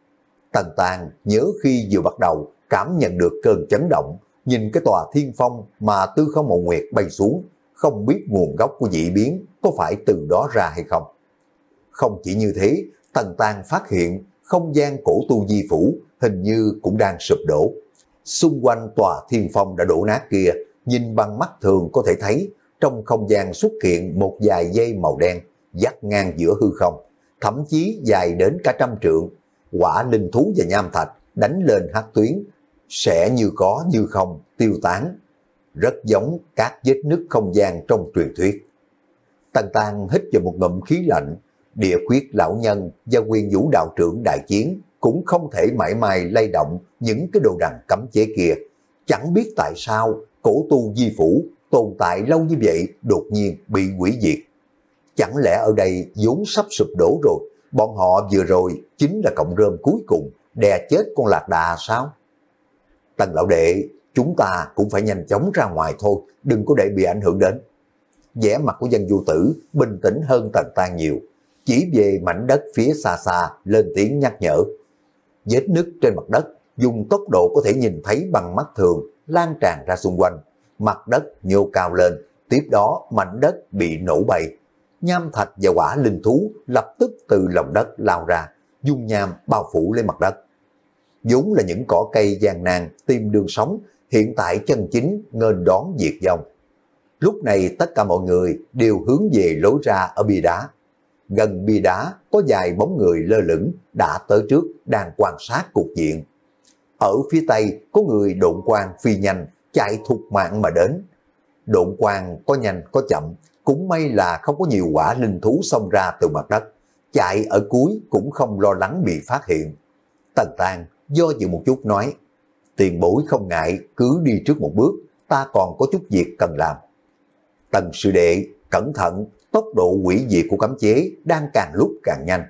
Tần Tang nhớ khi vừa bắt đầu cảm nhận được cơn chấn động, nhìn cái tòa thiên phong mà Tư Không Mậu Nguyệt bay xuống, không biết nguồn gốc của dị biến có phải từ đó ra hay không. Không chỉ như thế, Tần Tang phát hiện không gian cổ tu di phủ hình như cũng đang sụp đổ. Xung quanh tòa thiên phong đã đổ nát kia, nhìn bằng mắt thường có thể thấy trong không gian xuất hiện một vài dây màu đen dắt ngang giữa hư không, thậm chí dài đến cả trăm trượng. Quả linh thú và nham thạch đánh lên hắc tuyến, sẽ như có như không tiêu tán, rất giống các vết nứt không gian trong truyền thuyết. Tần Tang hít vào một ngụm khí lạnh, Địa Khuyết lão nhân và Quyền Vũ đạo trưởng đại chiến cũng không thể mãi mãi lay động những cái đồ đằng cấm chế kia. Chẳng biết tại sao cổ tu di phủ tồn tại lâu như vậy đột nhiên bị hủy diệt. Chẳng lẽ ở đây vốn sắp sụp đổ rồi, bọn họ vừa rồi chính là cọng rơm cuối cùng đè chết con lạc đà sao? Tần lão đệ, chúng ta cũng phải nhanh chóng ra ngoài thôi, đừng có để bị ảnh hưởng đến. Vẻ mặt của Dân Du Tử bình tĩnh hơn Tần Tang nhiều, chỉ về mảnh đất phía xa xa lên tiếng nhắc nhở. Vết nứt trên mặt đất dùng tốc độ có thể nhìn thấy bằng mắt thường lan tràn ra xung quanh, mặt đất nhô cao lên, tiếp đó mảnh đất bị nổ bay. Nham thạch và quả linh thú lập tức từ lòng đất lao ra, dung nham bao phủ lên mặt đất. vốn là những cỏ cây gian nan tìm đường sống, hiện tại chân chính nghênh đón diệt vong. Lúc này tất cả mọi người đều hướng về lối ra ở bia đá. Gần bia đá có vài bóng người lơ lửng đã tới trước đang quan sát cục diện. Ở phía tây có người độn quang phi nhanh chạy thục mạng mà đến. Độn quang có nhanh có chậm, cũng may là không có nhiều quả linh thú xông ra từ mặt đất. Chạy ở cuối cũng không lo lắng bị phát hiện. Tần Tang do dự một chút nói, tiền bối không ngại cứ đi trước một bước, ta còn có chút việc cần làm. Tần sư đệ, cẩn thận, tốc độ hủy diệt của cấm chế đang càng lúc càng nhanh.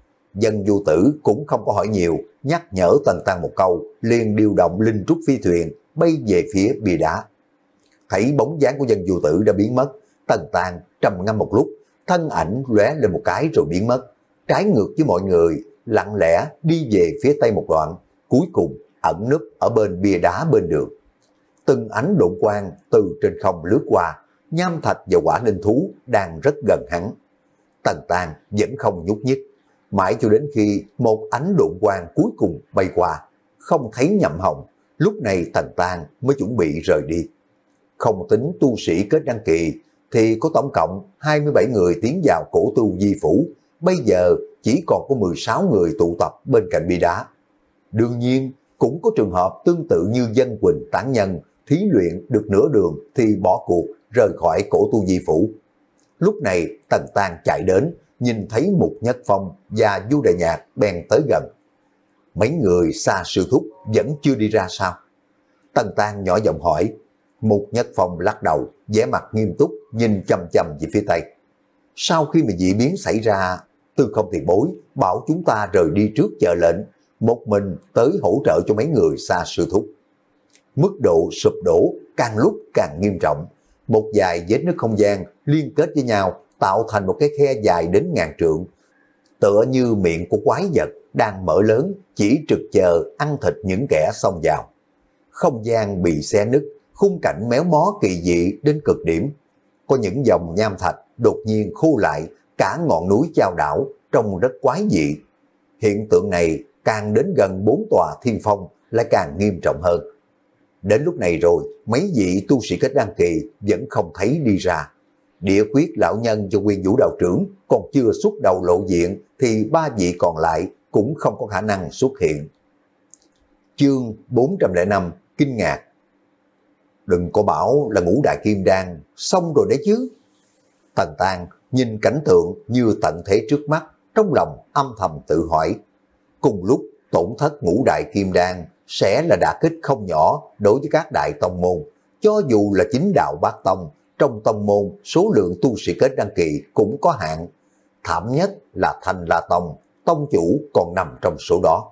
Dân vô tử cũng không có hỏi nhiều, nhắc nhở Tần Tang một câu, liền điều động linh trúc phi thuyền, bay về phía bia đá. Thấy bóng dáng của dân vô tử đã biến mất, Tần Tang trầm ngâm một lúc, thân ảnh lóe lên một cái rồi biến mất. Trái ngược với mọi người, lặng lẽ đi về phía tây một đoạn, cuối cùng ẩn núp ở bên bia đá bên đường. Từng ánh độn quang từ trên không lướt qua, nham thạch và quả linh thú đang rất gần hắn. Tần Tang vẫn không nhúc nhích, mãi cho đến khi một ánh độn quang cuối cùng bay qua, không thấy Nhậm Hồng, lúc này Tần Tang mới chuẩn bị rời đi. Không tính tu sĩ kết đăng kỳ, thì có tổng cộng hai mươi bảy người tiến vào cổ tu di phủ, bây giờ chỉ còn có mười sáu người tụ tập bên cạnh bia đá. Đương nhiên, cũng có trường hợp tương tự như Dân Quỳnh tán nhân, thí luyện được nửa đường thì bỏ cuộc, rời khỏi cổ tu di phủ. Lúc này Tần Tang chạy đến, nhìn thấy Mục Nhất Phong và Du Đại Nhạc bèn tới gần. Mấy người xa sư thúc vẫn chưa đi ra sao? Tần Tang nhỏ giọng hỏi. Mục Nhất Phong lắc đầu, vẻ mặt nghiêm túc, nhìn chăm chăm về phía tây. Sau khi mà dị biến xảy ra, Tư Không tiền bối bảo chúng ta rời đi trước chờ lệnh, một mình tới hỗ trợ cho mấy người xa sư thúc. Mức độ sụp đổ càng lúc càng nghiêm trọng, một vài vết nứt không gian liên kết với nhau tạo thành một cái khe dài đến ngàn trượng, tựa như miệng của quái vật đang mở lớn, chỉ trực chờ ăn thịt những kẻ xông vào. Không gian bị xé nứt, khung cảnh méo mó kỳ dị đến cực điểm. Có những dòng nham thạch đột nhiên khô lại, cả ngọn núi chao đảo, trông rất quái dị. Hiện tượng này càng đến gần bốn tòa thiên phong lại càng nghiêm trọng hơn. Đến lúc này rồi, mấy vị tu sĩ kết đăng kỳ vẫn không thấy đi ra. Địa Quyết lão nhân cho Nguyên Vũ đạo trưởng còn chưa xuất đầu lộ diện, thì ba vị còn lại cũng không có khả năng xuất hiện. Chương bốn trăm lẻ năm kinh ngạc. Đừng có bảo là ngũ đại kim đan, xong rồi đấy chứ. Tần Tang nhìn cảnh tượng như tận thế trước mắt, trong lòng âm thầm tự hỏi. Cùng lúc tổn thất ngũ đại kim đan sẽ là đả kích không nhỏ đối với các đại tông môn. Cho dù là chính đạo bát tông, trong tông môn số lượng tu sĩ kết đăng kỳ cũng có hạn. Thảm nhất là Thanh La Tông, tông chủ còn nằm trong số đó.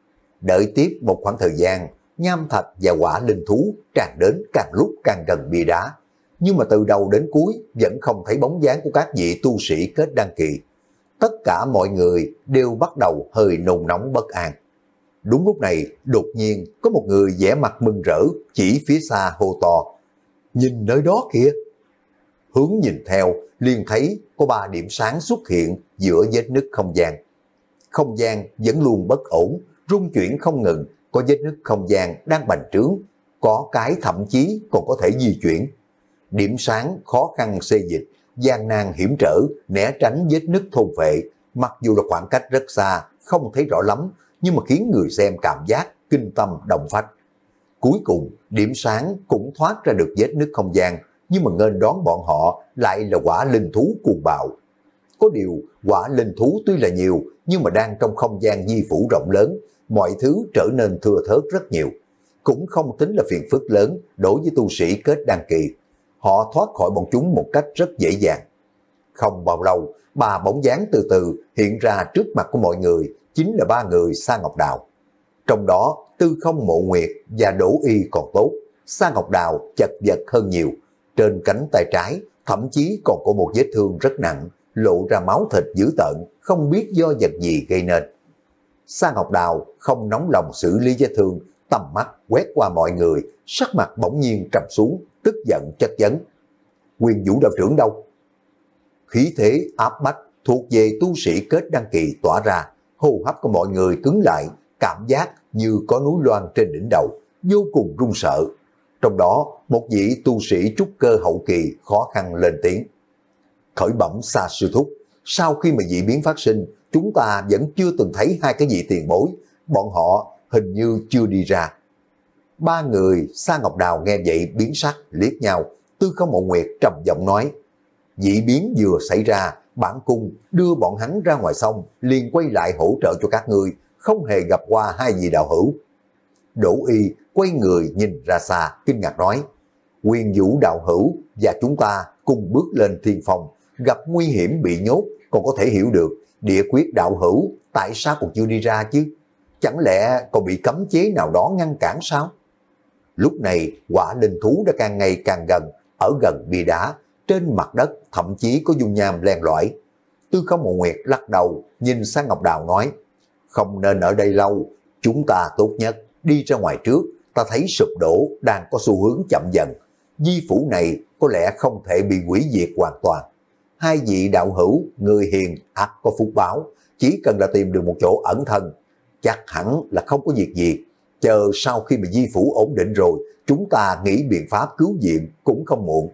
Đợi tiếp một khoảng thời gian, nham thạch và quả linh thú tràn đến càng lúc càng gần bia đá. Nhưng mà từ đầu đến cuối vẫn không thấy bóng dáng của các vị tu sĩ kết đăng kỳ. Tất cả mọi người đều bắt đầu hơi nôn nóng bất an. Đúng lúc này, đột nhiên có một người vẻ mặt mừng rỡ chỉ phía xa hô to. Nhìn nơi đó kìa! Hướng nhìn theo, liền thấy có ba điểm sáng xuất hiện giữa vết nứt không gian. Không gian vẫn luôn bất ổn, rung chuyển không ngừng, có vết nứt không gian đang bành trướng, có cái thậm chí còn có thể di chuyển. Điểm sáng khó khăn xê dịch, gian nan hiểm trở, né tránh vết nứt thôn vệ, mặc dù là khoảng cách rất xa, không thấy rõ lắm, nhưng mà khiến người xem cảm giác kinh tâm động phách. Cuối cùng, điểm sáng cũng thoát ra được vết nứt không gian, nhưng mà nghênh đón bọn họ lại là quả linh thú cuồng bạo. Có điều, quả linh thú tuy là nhiều, nhưng mà đang trong không gian di phủ rộng lớn, mọi thứ trở nên thưa thớt rất nhiều. Cũng không tính là phiền phức lớn đối với tu sĩ kết đăng kỳ. Họ thoát khỏi bọn chúng một cách rất dễ dàng. Không bao lâu, ba bóng dáng từ từ hiện ra trước mặt của mọi người, chính là ba người Sa Ngọc Đào. Trong đó, Tư Không Mộ Nguyệt và Đỗ Y còn tốt, Sa Ngọc Đào chật vật hơn nhiều. Trên cánh tay trái, thậm chí còn có một vết thương rất nặng, lộ ra máu thịt dữ tợn, không biết do vật gì gây nên. Sa Ngọc Đào không nóng lòng xử lý vết thương, tầm mắt quét qua mọi người, sắc mặt bỗng nhiên trầm xuống, tức giận chất vấn. Nguyên Vũ đạo trưởng đâu? Khí thế áp bách thuộc về tu sĩ kết đăng kỳ tỏa ra, hô hấp của mọi người cứng lại, cảm giác như có núi loan trên đỉnh đầu, vô cùng run sợ. Trong đó, một vị tu sĩ trúc cơ hậu kỳ khó khăn lên tiếng. Khởi bẩm Sa sư thúc, sau khi mà dị biến phát sinh, chúng ta vẫn chưa từng thấy hai cái vị tiền bối, bọn họ hình như chưa đi ra. Ba người Sa Ngọc Đào nghe vậy biến sắc liếc nhau, Tư Không Mộ Nguyệt trầm giọng nói, dị biến vừa xảy ra, bản cung đưa bọn hắn ra ngoài sông, liền quay lại hỗ trợ cho các ngươi, không hề gặp qua hai vị đạo hữu. Đỗ Y quay người nhìn ra xa, kinh ngạc nói, Quyền Vũ đạo hữu và chúng ta cùng bước lên thiên phong, gặp nguy hiểm bị nhốt, còn có thể hiểu được, Địa Quyết đạo hữu tại sao còn chưa đi ra chứ? Chẳng lẽ còn bị cấm chế nào đó ngăn cản sao? Lúc này quả linh thú đã càng ngày càng gần, ở gần bia đá, trên mặt đất thậm chí có dung nham len lỏi. Tư Không Mộ Nguyệt lắc đầu, nhìn sang Ngọc Đào nói, không nên ở đây lâu, chúng ta tốt nhất đi ra ngoài trước, ta thấy sụp đổ đang có xu hướng chậm dần. Di phủ này có lẽ không thể bị hủy diệt hoàn toàn. Hai vị đạo hữu, người hiền, ắt có phúc báo, chỉ cần là tìm được một chỗ ẩn thân, chắc hẳn là không có việc gì. Chờ sau khi mà di phủ ổn định rồi, chúng ta nghĩ biện pháp cứu viện cũng không muộn.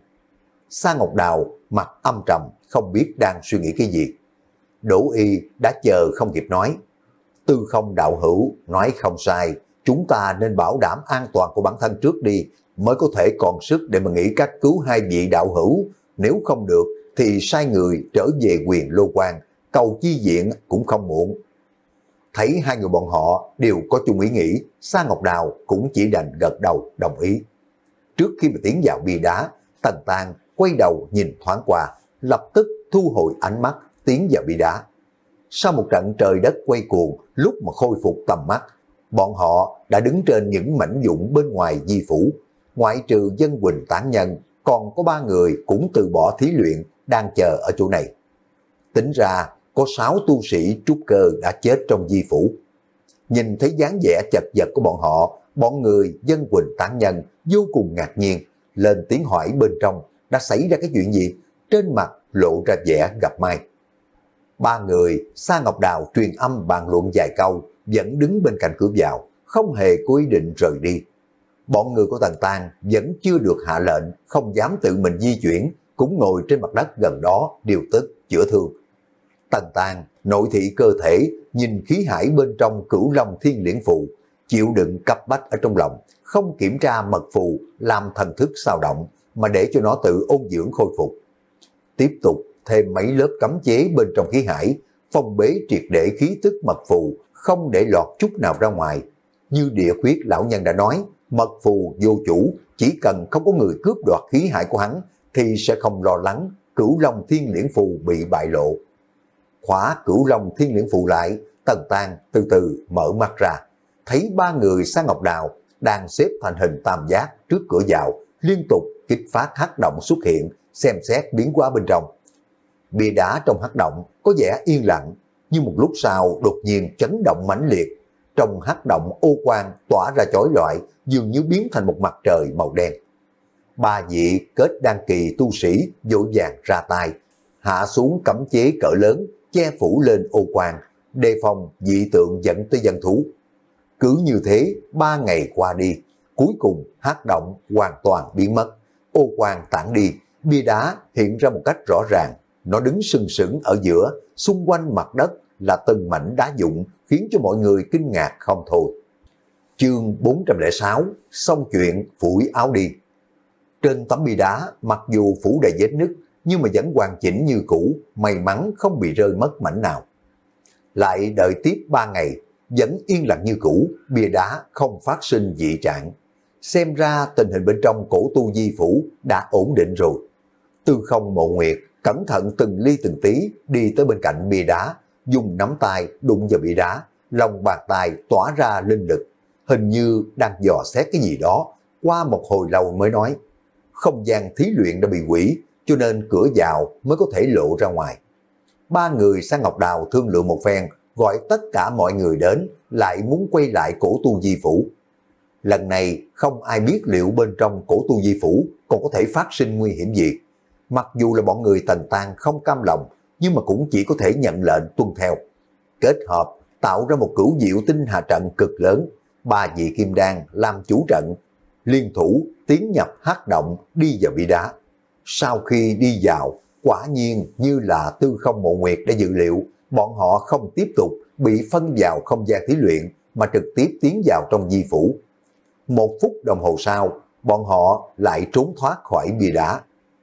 Sa Ngọc Đào mặt âm trầm, không biết đang suy nghĩ cái gì. Đỗ Y đã chờ không kịp nói, Tư Không đạo hữu nói không sai, chúng ta nên bảo đảm an toàn của bản thân trước đi, mới có thể còn sức để mà nghĩ cách cứu hai vị đạo hữu. Nếu không được thì sai người trở về Quyền Lô Quan, cầu chi viện cũng không muộn. Thấy hai người bọn họ đều có chung ý nghĩ, Sa Ngọc Đào cũng chỉ đành gật đầu đồng ý. Trước khi mà tiến vào bia đá, Tần Tang quay đầu nhìn thoáng qua, lập tức thu hồi ánh mắt tiến vào bia đá. Sau một trận trời đất quay cuồng, lúc mà khôi phục tầm mắt, bọn họ đã đứng trên những mảnh vụn bên ngoài di phủ. Ngoại trừ Dân Quỳnh tán nhân, còn có ba người cũng từ bỏ thí luyện, đang chờ ở chỗ này. Tính ra, có sáu tu sĩ trúc cơ đã chết trong di phủ. Nhìn thấy dáng vẻ chật vật của bọn họ, bọn người Dân Quỳnh tán nhân vô cùng ngạc nhiên, lên tiếng hỏi bên trong đã xảy ra cái chuyện gì, trên mặt lộ ra vẻ gặp may. Ba người Sa Ngọc Đào truyền âm bàn luận vài câu, vẫn đứng bên cạnh cửa vào, không hề có ý định rời đi. Bọn người của Tần Tang vẫn chưa được hạ lệnh, không dám tự mình di chuyển, cũng ngồi trên mặt đất gần đó điều tức chữa thương. Tần Tang nội thị cơ thể, nhìn khí hải bên trong Cửu Long Thiên Liễn Phù, chịu đựng cấp bách ở trong lòng, không kiểm tra mật phù làm thần thức sao động, mà để cho nó tự ôn dưỡng khôi phục. Tiếp tục thêm mấy lớp cấm chế bên trong khí hải, phong bế triệt để khí tức mật phù, không để lọt chút nào ra ngoài. Như Địa Khuyết lão nhân đã nói, mật phù vô chủ, chỉ cần không có người cướp đoạt khí hải của hắn, thì sẽ không lo lắng Cửu Long Thiên Liễn Phù bị bại lộ. Khóa Cửu Long Thiên Liễn Phù lại, Tần Tang từ từ mở mắt ra, thấy ba người Sa Ngọc Đào đang xếp thành hình tam giác trước cửa vào, liên tục kích phát hắc động xuất hiện, xem xét biến hóa bên trong. Bia đá trong hắc động có vẻ yên lặng, nhưng một lúc sau đột nhiên chấn động mãnh liệt. Trong hắc động ô quang tỏa ra chói lọi, dường như biến thành một mặt trời màu đen. Ba vị kết đan kỳ tu sĩ vội vàng ra tay, hạ xuống cấm chế cỡ lớn, che phủ lên ô quang, đề phòng dị tượng dẫn tới dân thú. Cứ như thế, ba ngày qua đi, cuối cùng hắc động hoàn toàn biến mất, ô quang tản đi, bia đá hiện ra một cách rõ ràng. Nó đứng sừng sững ở giữa, xung quanh mặt đất là từng mảnh đá vụn, khiến cho mọi người kinh ngạc không thôi. Chương bốn trăm lẻ sáu, xong chuyện phủi áo đi. Trên tấm bia đá, mặc dù phủ đầy vết nứt, nhưng mà vẫn hoàn chỉnh như cũ, may mắn không bị rơi mất mảnh nào. Lại đợi tiếp ba ngày, vẫn yên lặng như cũ, bia đá không phát sinh dị trạng. Xem ra tình hình bên trong cổ tu di phủ đã ổn định rồi. Tư Không Mộ Nguyệt cẩn thận từng ly từng tí đi tới bên cạnh bia đá, dùng nắm tay đụng vào bia đá, lòng bàn tay tỏa ra linh lực, hình như đang dò xét cái gì đó. Qua một hồi lâu mới nói, không gian thí luyện đã bị hủy, cho nên cửa vào mới có thể lộ ra ngoài. Ba người Sa Ngọc Đào thương lượng một phen, gọi tất cả mọi người đến, lại muốn quay lại cổ tu di phủ. Lần này không ai biết liệu bên trong cổ tu di phủ còn có thể phát sinh nguy hiểm gì. Mặc dù là bọn người Tần Tang không cam lòng, nhưng mà cũng chỉ có thể nhận lệnh tuân theo. Kết hợp tạo ra một cửu diệu tinh hà trận cực lớn, ba vị kim đan làm chủ trận, liên thủ tiến nhập hắc động đi vào bia đá. Sau khi đi vào, quả nhiên như là Tư Không Mộ Nguyệt đã dự liệu, bọn họ không tiếp tục bị phân vào không gian thí luyện mà trực tiếp tiến vào trong di phủ. Một phút đồng hồ sau, bọn họ lại trốn thoát khỏi bia đá.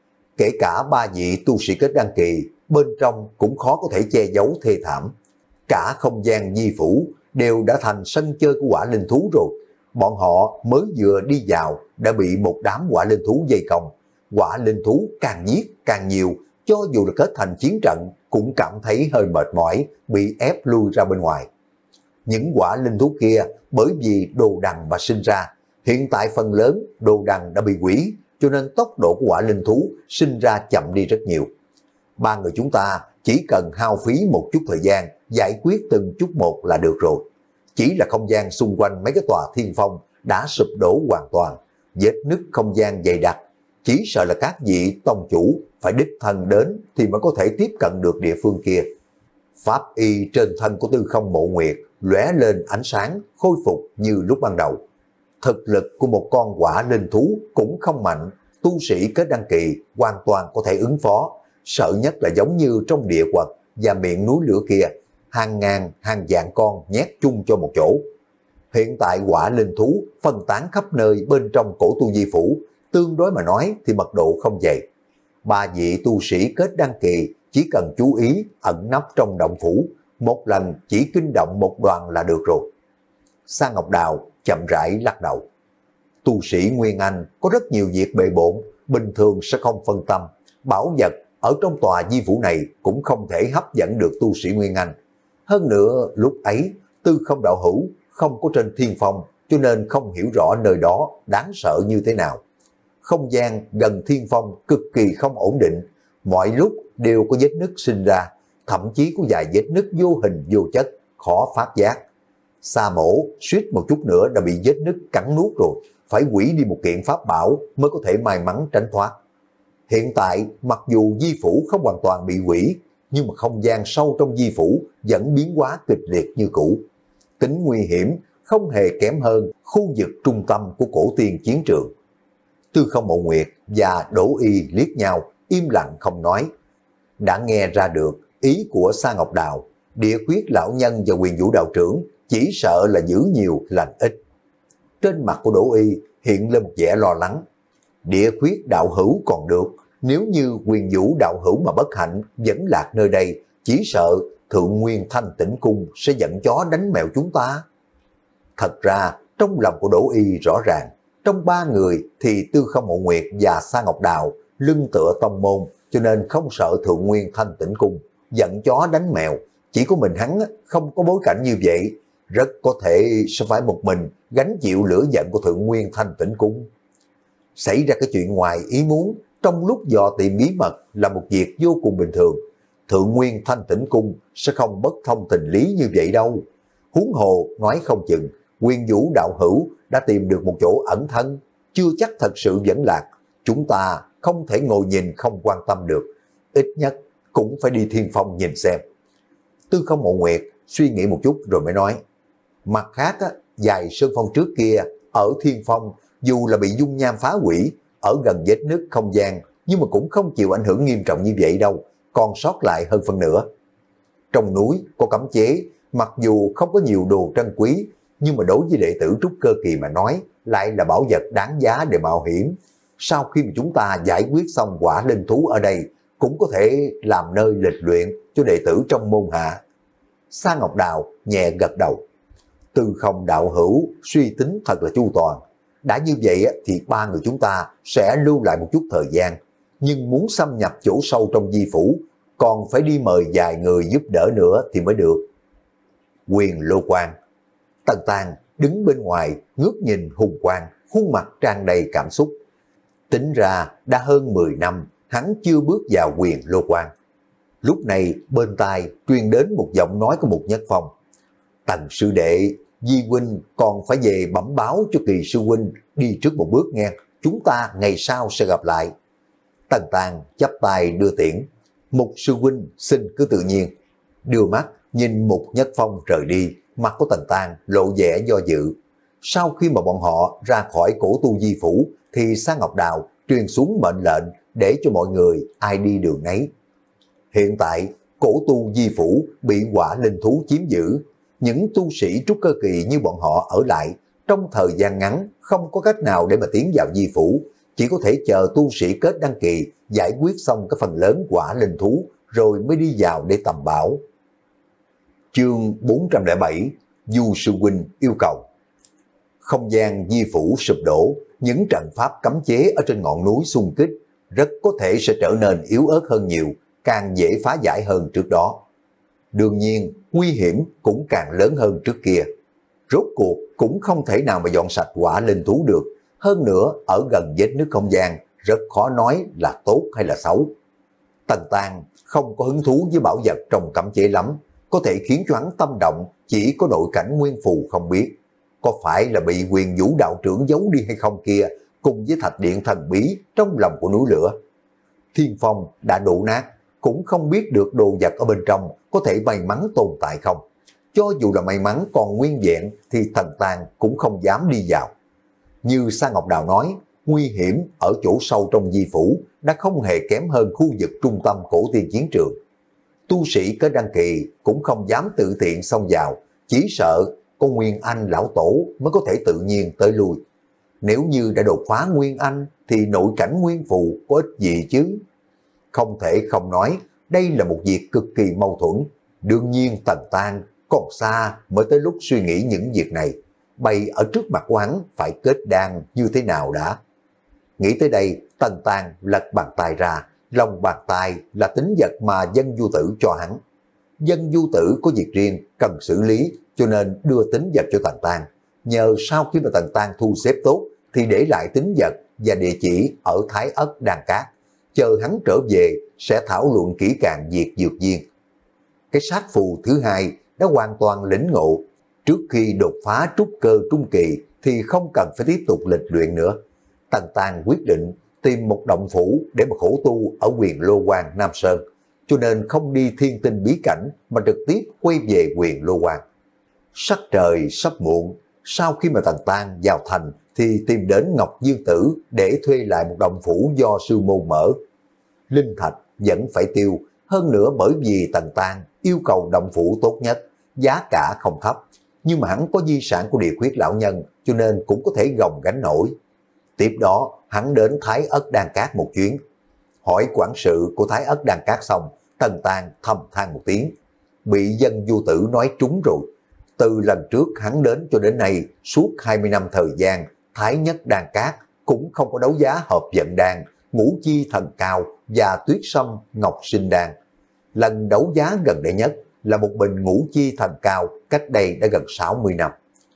Kể cả ba vị tu sĩ kết đăng kỳ, bên trong cũng khó có thể che giấu thê thảm. Cả không gian di phủ đều đã thành sân chơi của quả linh thú rồi. Bọn họ mới vừa đi vào đã bị một đám quả linh thú vây công. Quả linh thú càng giết càng nhiều, cho dù là kết thành chiến trận cũng cảm thấy hơi mệt mỏi, bị ép lui ra bên ngoài. Những quả linh thú kia bởi vì đồ đằng mà sinh ra, hiện tại phần lớn đồ đằng đã bị hủy, cho nên tốc độ của quả linh thú sinh ra chậm đi rất nhiều. Ba người chúng ta chỉ cần hao phí một chút thời gian giải quyết từng chút một là được rồi. Chỉ là không gian xung quanh mấy cái tòa thiên phong đã sụp đổ hoàn toàn, vết nứt không gian dày đặc, chỉ sợ là các vị tông chủ phải đích thân đến thì mới có thể tiếp cận được địa phương kia. Pháp y trên thân của Tư Không Mộ Nguyệt lóe lên ánh sáng, khôi phục như lúc ban đầu. Thực lực của một con quả linh thú cũng không mạnh, tu sĩ kết đăng kỳ hoàn toàn có thể ứng phó. Sợ nhất là giống như trong địa quật và miệng núi lửa kia, hàng ngàn hàng vạn con nhét chung cho một chỗ. Hiện tại quả linh thú phân tán khắp nơi bên trong cổ tu di phủ, tương đối mà nói thì mật độ không dày. Ba vị tu sĩ kết đăng kỳ chỉ cần chú ý ẩn nấp trong động phủ, một lần chỉ kinh động một đoàn là được rồi. Sa Ngọc Đào chậm rãi lắc đầu. Tu sĩ Nguyên Anh có rất nhiều việc bề bộn, bình thường sẽ không phân tâm. Bảo vật ở trong tòa di phủ này cũng không thể hấp dẫn được tu sĩ Nguyên Anh. Hơn nữa lúc ấy Tư Không đạo hữu không có trên thiên phong, cho nên không hiểu rõ nơi đó đáng sợ như thế nào. Không gian gần thiên phong cực kỳ không ổn định, mọi lúc đều có vết nứt sinh ra, thậm chí có vài vết nứt vô hình vô chất, khó phát giác. Sa Mổ suýt một chút nữa đã bị vết nứt cắn nuốt rồi, phải hủy đi một kiện pháp bảo mới có thể may mắn tránh thoát. Hiện tại mặc dù di phủ không hoàn toàn bị hủy, nhưng mà không gian sâu trong di phủ vẫn biến hóa kịch liệt như cũ. Tính nguy hiểm không hề kém hơn khu vực trung tâm của cổ tiên chiến trường. Tư Không Mộ Nguyệt và Đỗ Y liếc nhau, im lặng không nói. Đã nghe ra được ý của Sa Ngọc Đào, Địa Khuyết lão nhân và Huyền Vũ đạo trưởng chỉ sợ là giữ nhiều lành ít. Trên mặt của Đỗ Y hiện lên một vẻ lo lắng. Địa Khuyết đạo hữu còn được, nếu như Huyền Vũ đạo hữu mà bất hạnh vẫn lạc nơi đây, chỉ sợ Thượng Nguyên Thanh Tĩnh Cung sẽ giận chó đánh mèo chúng ta. Thật ra trong lòng của Đỗ Y rõ ràng, trong ba người thì Tư Không Mộ Nguyệt và Sa Ngọc Đào lưng tựa tông môn, cho nên không sợ Thượng Nguyên Thanh Tĩnh Cung giận chó đánh mèo. Chỉ có mình hắn không có bối cảnh như vậy, rất có thể sẽ phải một mình gánh chịu lửa giận của Thượng Nguyên Thanh Tĩnh Cung. Xảy ra cái chuyện ngoài ý muốn trong lúc dò tìm bí mật là một việc vô cùng bình thường. Thượng Nguyên Thanh Tĩnh Cung sẽ không bất thông tình lý như vậy đâu. Huống hồ nói không chừng Huyền Vũ đạo hữu đã tìm được một chỗ ẩn thân, chưa chắc thật sự vẫn lạc. Chúng ta không thể ngồi nhìn không quan tâm được, ít nhất cũng phải đi thiên phong nhìn xem. Tư Không Mộ Nguyệt suy nghĩ một chút rồi mới nói, mặt khác á, vài sơn phong trước kia ở thiên phong dù là bị dung nham phá hủy, ở gần vết nứt không gian, nhưng mà cũng không chịu ảnh hưởng nghiêm trọng như vậy đâu, còn sót lại hơn phân nửa. Trong núi có cấm chế, mặc dù không có nhiều đồ trân quý, nhưng mà đối với đệ tử trúc cơ kỳ mà nói, lại là bảo vật đáng giá để mạo hiểm. Sau khi mà chúng ta giải quyết xong quả linh thú ở đây, cũng có thể làm nơi lịch luyện cho đệ tử trong môn hạ. Sa Ngọc Đào nhẹ gật đầu. Tư Không đạo hữu suy tính thật là chu toàn. Đã như vậy thì ba người chúng ta sẽ lưu lại một chút thời gian, nhưng muốn xâm nhập chỗ sâu trong di phủ, còn phải đi mời vài người giúp đỡ nữa thì mới được. Quyền Lô Quan. Tần Tàng đứng bên ngoài ngước nhìn hùng quang, khuôn mặt tràn đầy cảm xúc. Tính ra đã hơn mười năm hắn chưa bước vào Quyền Lô Quan. Lúc này bên tai truyền đến một giọng nói của Mục Nhất Phong. Tần sư đệ, Di huynh còn phải về bẩm báo cho Kỳ sư huynh đi trước một bước nghe, chúng ta ngày sau sẽ gặp lại. Tần Tàng chắp tay đưa tiễn. Mục sư huynh xin cứ tự nhiên. Đưa mắt nhìn Mục Nhất Phong rời đi, mặt của Tần Tàng lộ vẻ do dự. Sau khi mà bọn họ ra khỏi cổ tu di phủ thì Sa Ngọc Đào truyền xuống mệnh lệnh để cho mọi người ai đi đường nấy. Hiện tại cổ tu di phủ bị hỏa linh thú chiếm giữ, những tu sĩ trúc cơ kỳ như bọn họ ở lại trong thời gian ngắn không có cách nào để mà tiến vào di phủ, chỉ có thể chờ tu sĩ kết đăng kỳ giải quyết xong cái phần lớn hỏa linh thú rồi mới đi vào để tầm bảo. Chương bốn trăm lẻ bảy Du Sư Huynh yêu cầu. Không gian di phủ sụp đổ, những trận pháp cấm chế ở trên ngọn núi xung kích rất có thể sẽ trở nên yếu ớt hơn nhiều, càng dễ phá giải hơn trước đó. Đương nhiên, nguy hiểm cũng càng lớn hơn trước kia. Rốt cuộc cũng không thể nào mà dọn sạch hỏa linh thú được. Hơn nữa, ở gần vết nứt không gian, rất khó nói là tốt hay là xấu. Tần Tang không có hứng thú với bảo vật trong cấm chế lắm, có thể khiến cho hắn tâm động chỉ có nội cảnh nguyên phù không biết. Có phải là bị Quyền Vũ đạo trưởng giấu đi hay không kia, cùng với thạch điện thần bí trong lòng của núi lửa. Thiên phong đã đổ nát, cũng không biết được đồ vật ở bên trong có thể may mắn tồn tại không. Cho dù là may mắn còn nguyên vẹn thì Tần Tang cũng không dám đi vào. Như Sa Ngọc Đào nói, nguy hiểm ở chỗ sâu trong di phủ đã không hề kém hơn khu vực trung tâm cổ tiên chiến trường. Tu sĩ kết đăng kỳ cũng không dám tự tiện xông vào, chỉ sợ có Nguyên Anh lão tổ mới có thể tự nhiên tới lui. Nếu như đã đột phá Nguyên Anh thì nội cảnh nguyên phù có ích gì chứ? Không thể không nói, đây là một việc cực kỳ mâu thuẫn. Đương nhiên Tần Tang còn xa mới tới lúc suy nghĩ những việc này. Bày ở trước mặt của hắn phải kết đan như thế nào đã. Nghĩ tới đây, Tần Tang lật bàn tay ra, lòng bàn tay là tính vật mà Dân Du Tử cho hắn. Dân Du Tử có việc riêng cần xử lý cho nên đưa tính vật cho Tần Tang. Nhờ sau khi mà Tần Tang thu xếp tốt thì để lại tính vật và địa chỉ ở Thái Ất Đan Cát. Chờ hắn trở về sẽ thảo luận kỹ càng việc dược viên. Cái sát phù thứ hai đã hoàn toàn lĩnh ngộ. Trước khi đột phá trúc cơ trung kỳ thì không cần phải tiếp tục lịch luyện nữa. Tần Tang quyết định tìm một động phủ để mà khổ tu ở Huyền Lô Quan Nam Sơn, cho nên không đi thiên tinh bí cảnh mà trực tiếp quay về Huyền Lô Quan. Sắc trời sắp muộn, sau khi mà Tần Tang vào thành thì tìm đến Ngọc Dương Tử để thuê lại một động phủ do sư môn mở. Linh thạch vẫn phải tiêu, hơn nữa bởi vì Tần Tang yêu cầu động phủ tốt nhất, giá cả không thấp, nhưng mà hắn có di sản của Địa Khuyết lão nhân cho nên cũng có thể gồng gánh nổi. Tiếp đó hắn đến Thái Ất Đan Cát một chuyến. Hỏi quản sự của Thái Ất Đan Cát xong, Tần Tang thầm than một tiếng. Bị Dân Du Tử nói trúng rồi. Từ lần trước hắn đến cho đến nay, suốt hai mươi năm thời gian, Thái Nhất Đan Cát cũng không có đấu giá hợp vận đan, ngũ chi thần cao và tuyết sâm ngọc sinh đan. Lần đấu giá gần đây nhất là một bình ngũ chi thần cao cách đây đã gần sáu mươi năm.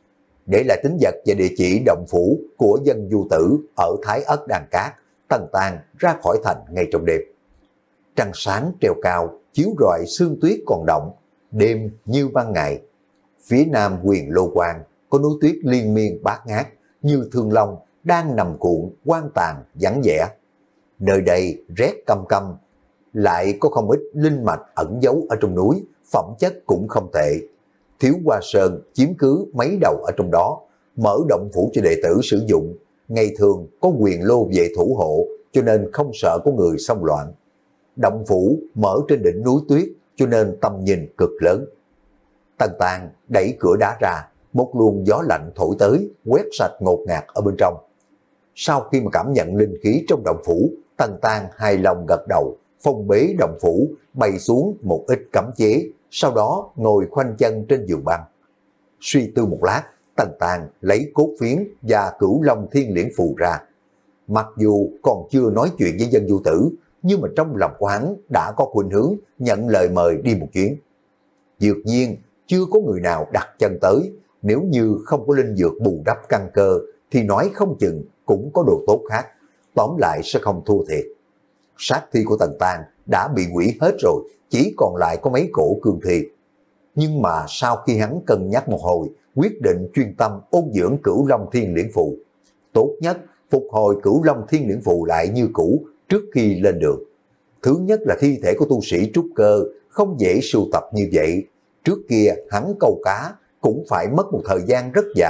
Để lại tính vật và địa chỉ động phủ của Dân Du Tử ở Thái Ất Đan Cát, Tần Tang ra khỏi thành ngay trong đêm. Trăng sáng treo cao, chiếu rọi sương tuyết còn động, đêm như ban ngày. Phía nam Huyền Lô Quan có núi tuyết liên miên bát ngát, như thương long đang nằm cuộn quan tàn vắng vẻ. Nơi đây rét căm căm, lại có không ít linh mạch ẩn giấu ở trong núi, phẩm chất cũng không tệ. Thiếu Hoa Sơn chiếm cứ mấy đầu ở trong đó, mở động phủ cho đệ tử sử dụng. Ngày thường có Quyền Lô vệ thủ hộ cho nên không sợ có người xông loạn. Động phủ mở trên đỉnh núi tuyết cho nên tầm nhìn cực lớn. Tần Tang đẩy cửa đá ra, một luồng gió lạnh thổi tới, quét sạch ngột ngạt ở bên trong. Sau khi mà cảm nhận linh khí trong động phủ, Tần Tang hài lòng gật đầu, phong bế động phủ, bày xuống một ít cấm chế, sau đó ngồi khoanh chân trên giường băng. Suy tư một lát, Tần Tang lấy cốt phiến và Cửu Long Thiên Liễn phù ra. Mặc dù còn chưa nói chuyện với Dân Du Tử, nhưng mà trong lòng của hắn đã có khuynh hướng nhận lời mời đi một chuyến. Dược nhiên chưa có người nào đặt chân tới, nếu như không có linh dược bù đắp căn cơ thì nói không chừng cũng có đồ tốt khác, tóm lại sẽ không thua thiệt. Sát thi của Tần Tang đã bị hủy hết rồi, chỉ còn lại có mấy cổ cương thi. Nhưng mà sau khi hắn cân nhắc một hồi, quyết định chuyên tâm ôn dưỡng Cửu Long Thiên Liễn phù. Tốt nhất phục hồi Cửu Long Thiên Liễn phù lại như cũ trước khi lên đường. Thứ nhất là thi thể của tu sĩ trúc cơ không dễ sưu tập như vậy. Trước kia hắn câu cá cũng phải mất một thời gian rất dài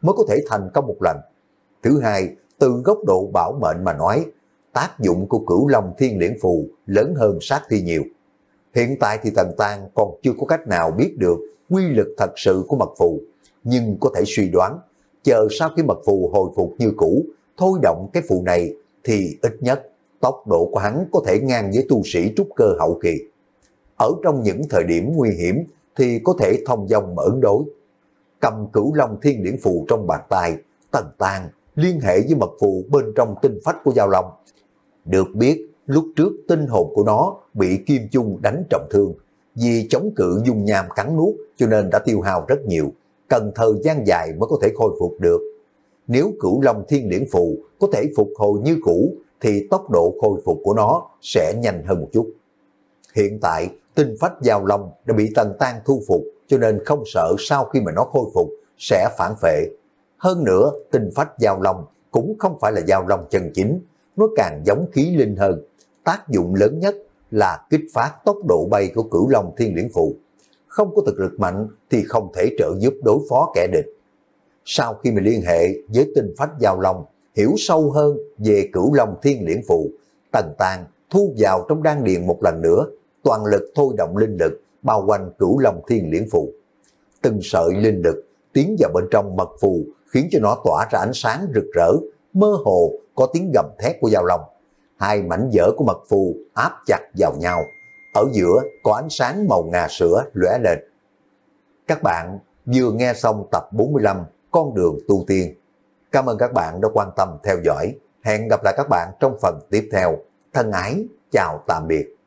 mới có thể thành công một lần. Thứ hai, từ góc độ bảo mệnh mà nói, tác dụng của Cửu Long Thiên Liễn Phù lớn hơn sát thi nhiều. Hiện tại thì Tần Tang còn chưa có cách nào biết được quy lực thật sự của mật phù, nhưng có thể suy đoán, chờ sau khi mật phù hồi phục như cũ, thôi động cái phù này thì ít nhất tốc độ của hắn có thể ngang với tu sĩ trúc cơ hậu kỳ. Ở trong những thời điểm nguy hiểm thì có thể thông dong mà ứng đối. Cầm Cửu Long Thiên Liễn Phù trong bàn tay, Tần Tang liên hệ với mật phù bên trong tinh phách của Giao Long. Được biết, lúc trước tinh hồn của nó bị Kim Chung đánh trọng thương, vì chống cự dung nham cắn nuốt cho nên đã tiêu hao rất nhiều, cần thời gian dài mới có thể khôi phục được. Nếu Cửu Long Thiên Liễn Phù có thể phục hồi như cũ, thì tốc độ khôi phục của nó sẽ nhanh hơn một chút. Hiện tại, tinh phách Giao Long đã bị Tần Tang thu phục, cho nên không sợ sau khi mà nó khôi phục sẽ phản phệ. Hơn nữa, tinh phách Giao Long cũng không phải là Giao Long chân chính, nó càng giống khí linh hơn. Tác dụng lớn nhất là kích phát tốc độ bay của Cửu Long Thiên Liễn Phù. Không có thực lực mạnh thì không thể trợ giúp đối phó kẻ địch. Sau khi mình liên hệ với tinh phách Giao Long, hiểu sâu hơn về Cửu Long Thiên Liễn Phù, Tần Tang thu vào trong đan điền một lần nữa, toàn lực thôi động linh lực bao quanh Cửu Long Thiên Liễn Phù. Từng sợi linh lực tiến vào bên trong mật phù khiến cho nó tỏa ra ánh sáng rực rỡ, mơ hồ có tiếng gầm thét của Giao Long. Hai mảnh vỡ của mật phù áp chặt vào nhau, ở giữa có ánh sáng màu ngà sữa lóe lên. Các bạn vừa nghe xong tập bốn mươi lăm Con đường tu tiên. Cảm ơn các bạn đã quan tâm theo dõi. Hẹn gặp lại các bạn trong phần tiếp theo. Thân ái, chào tạm biệt.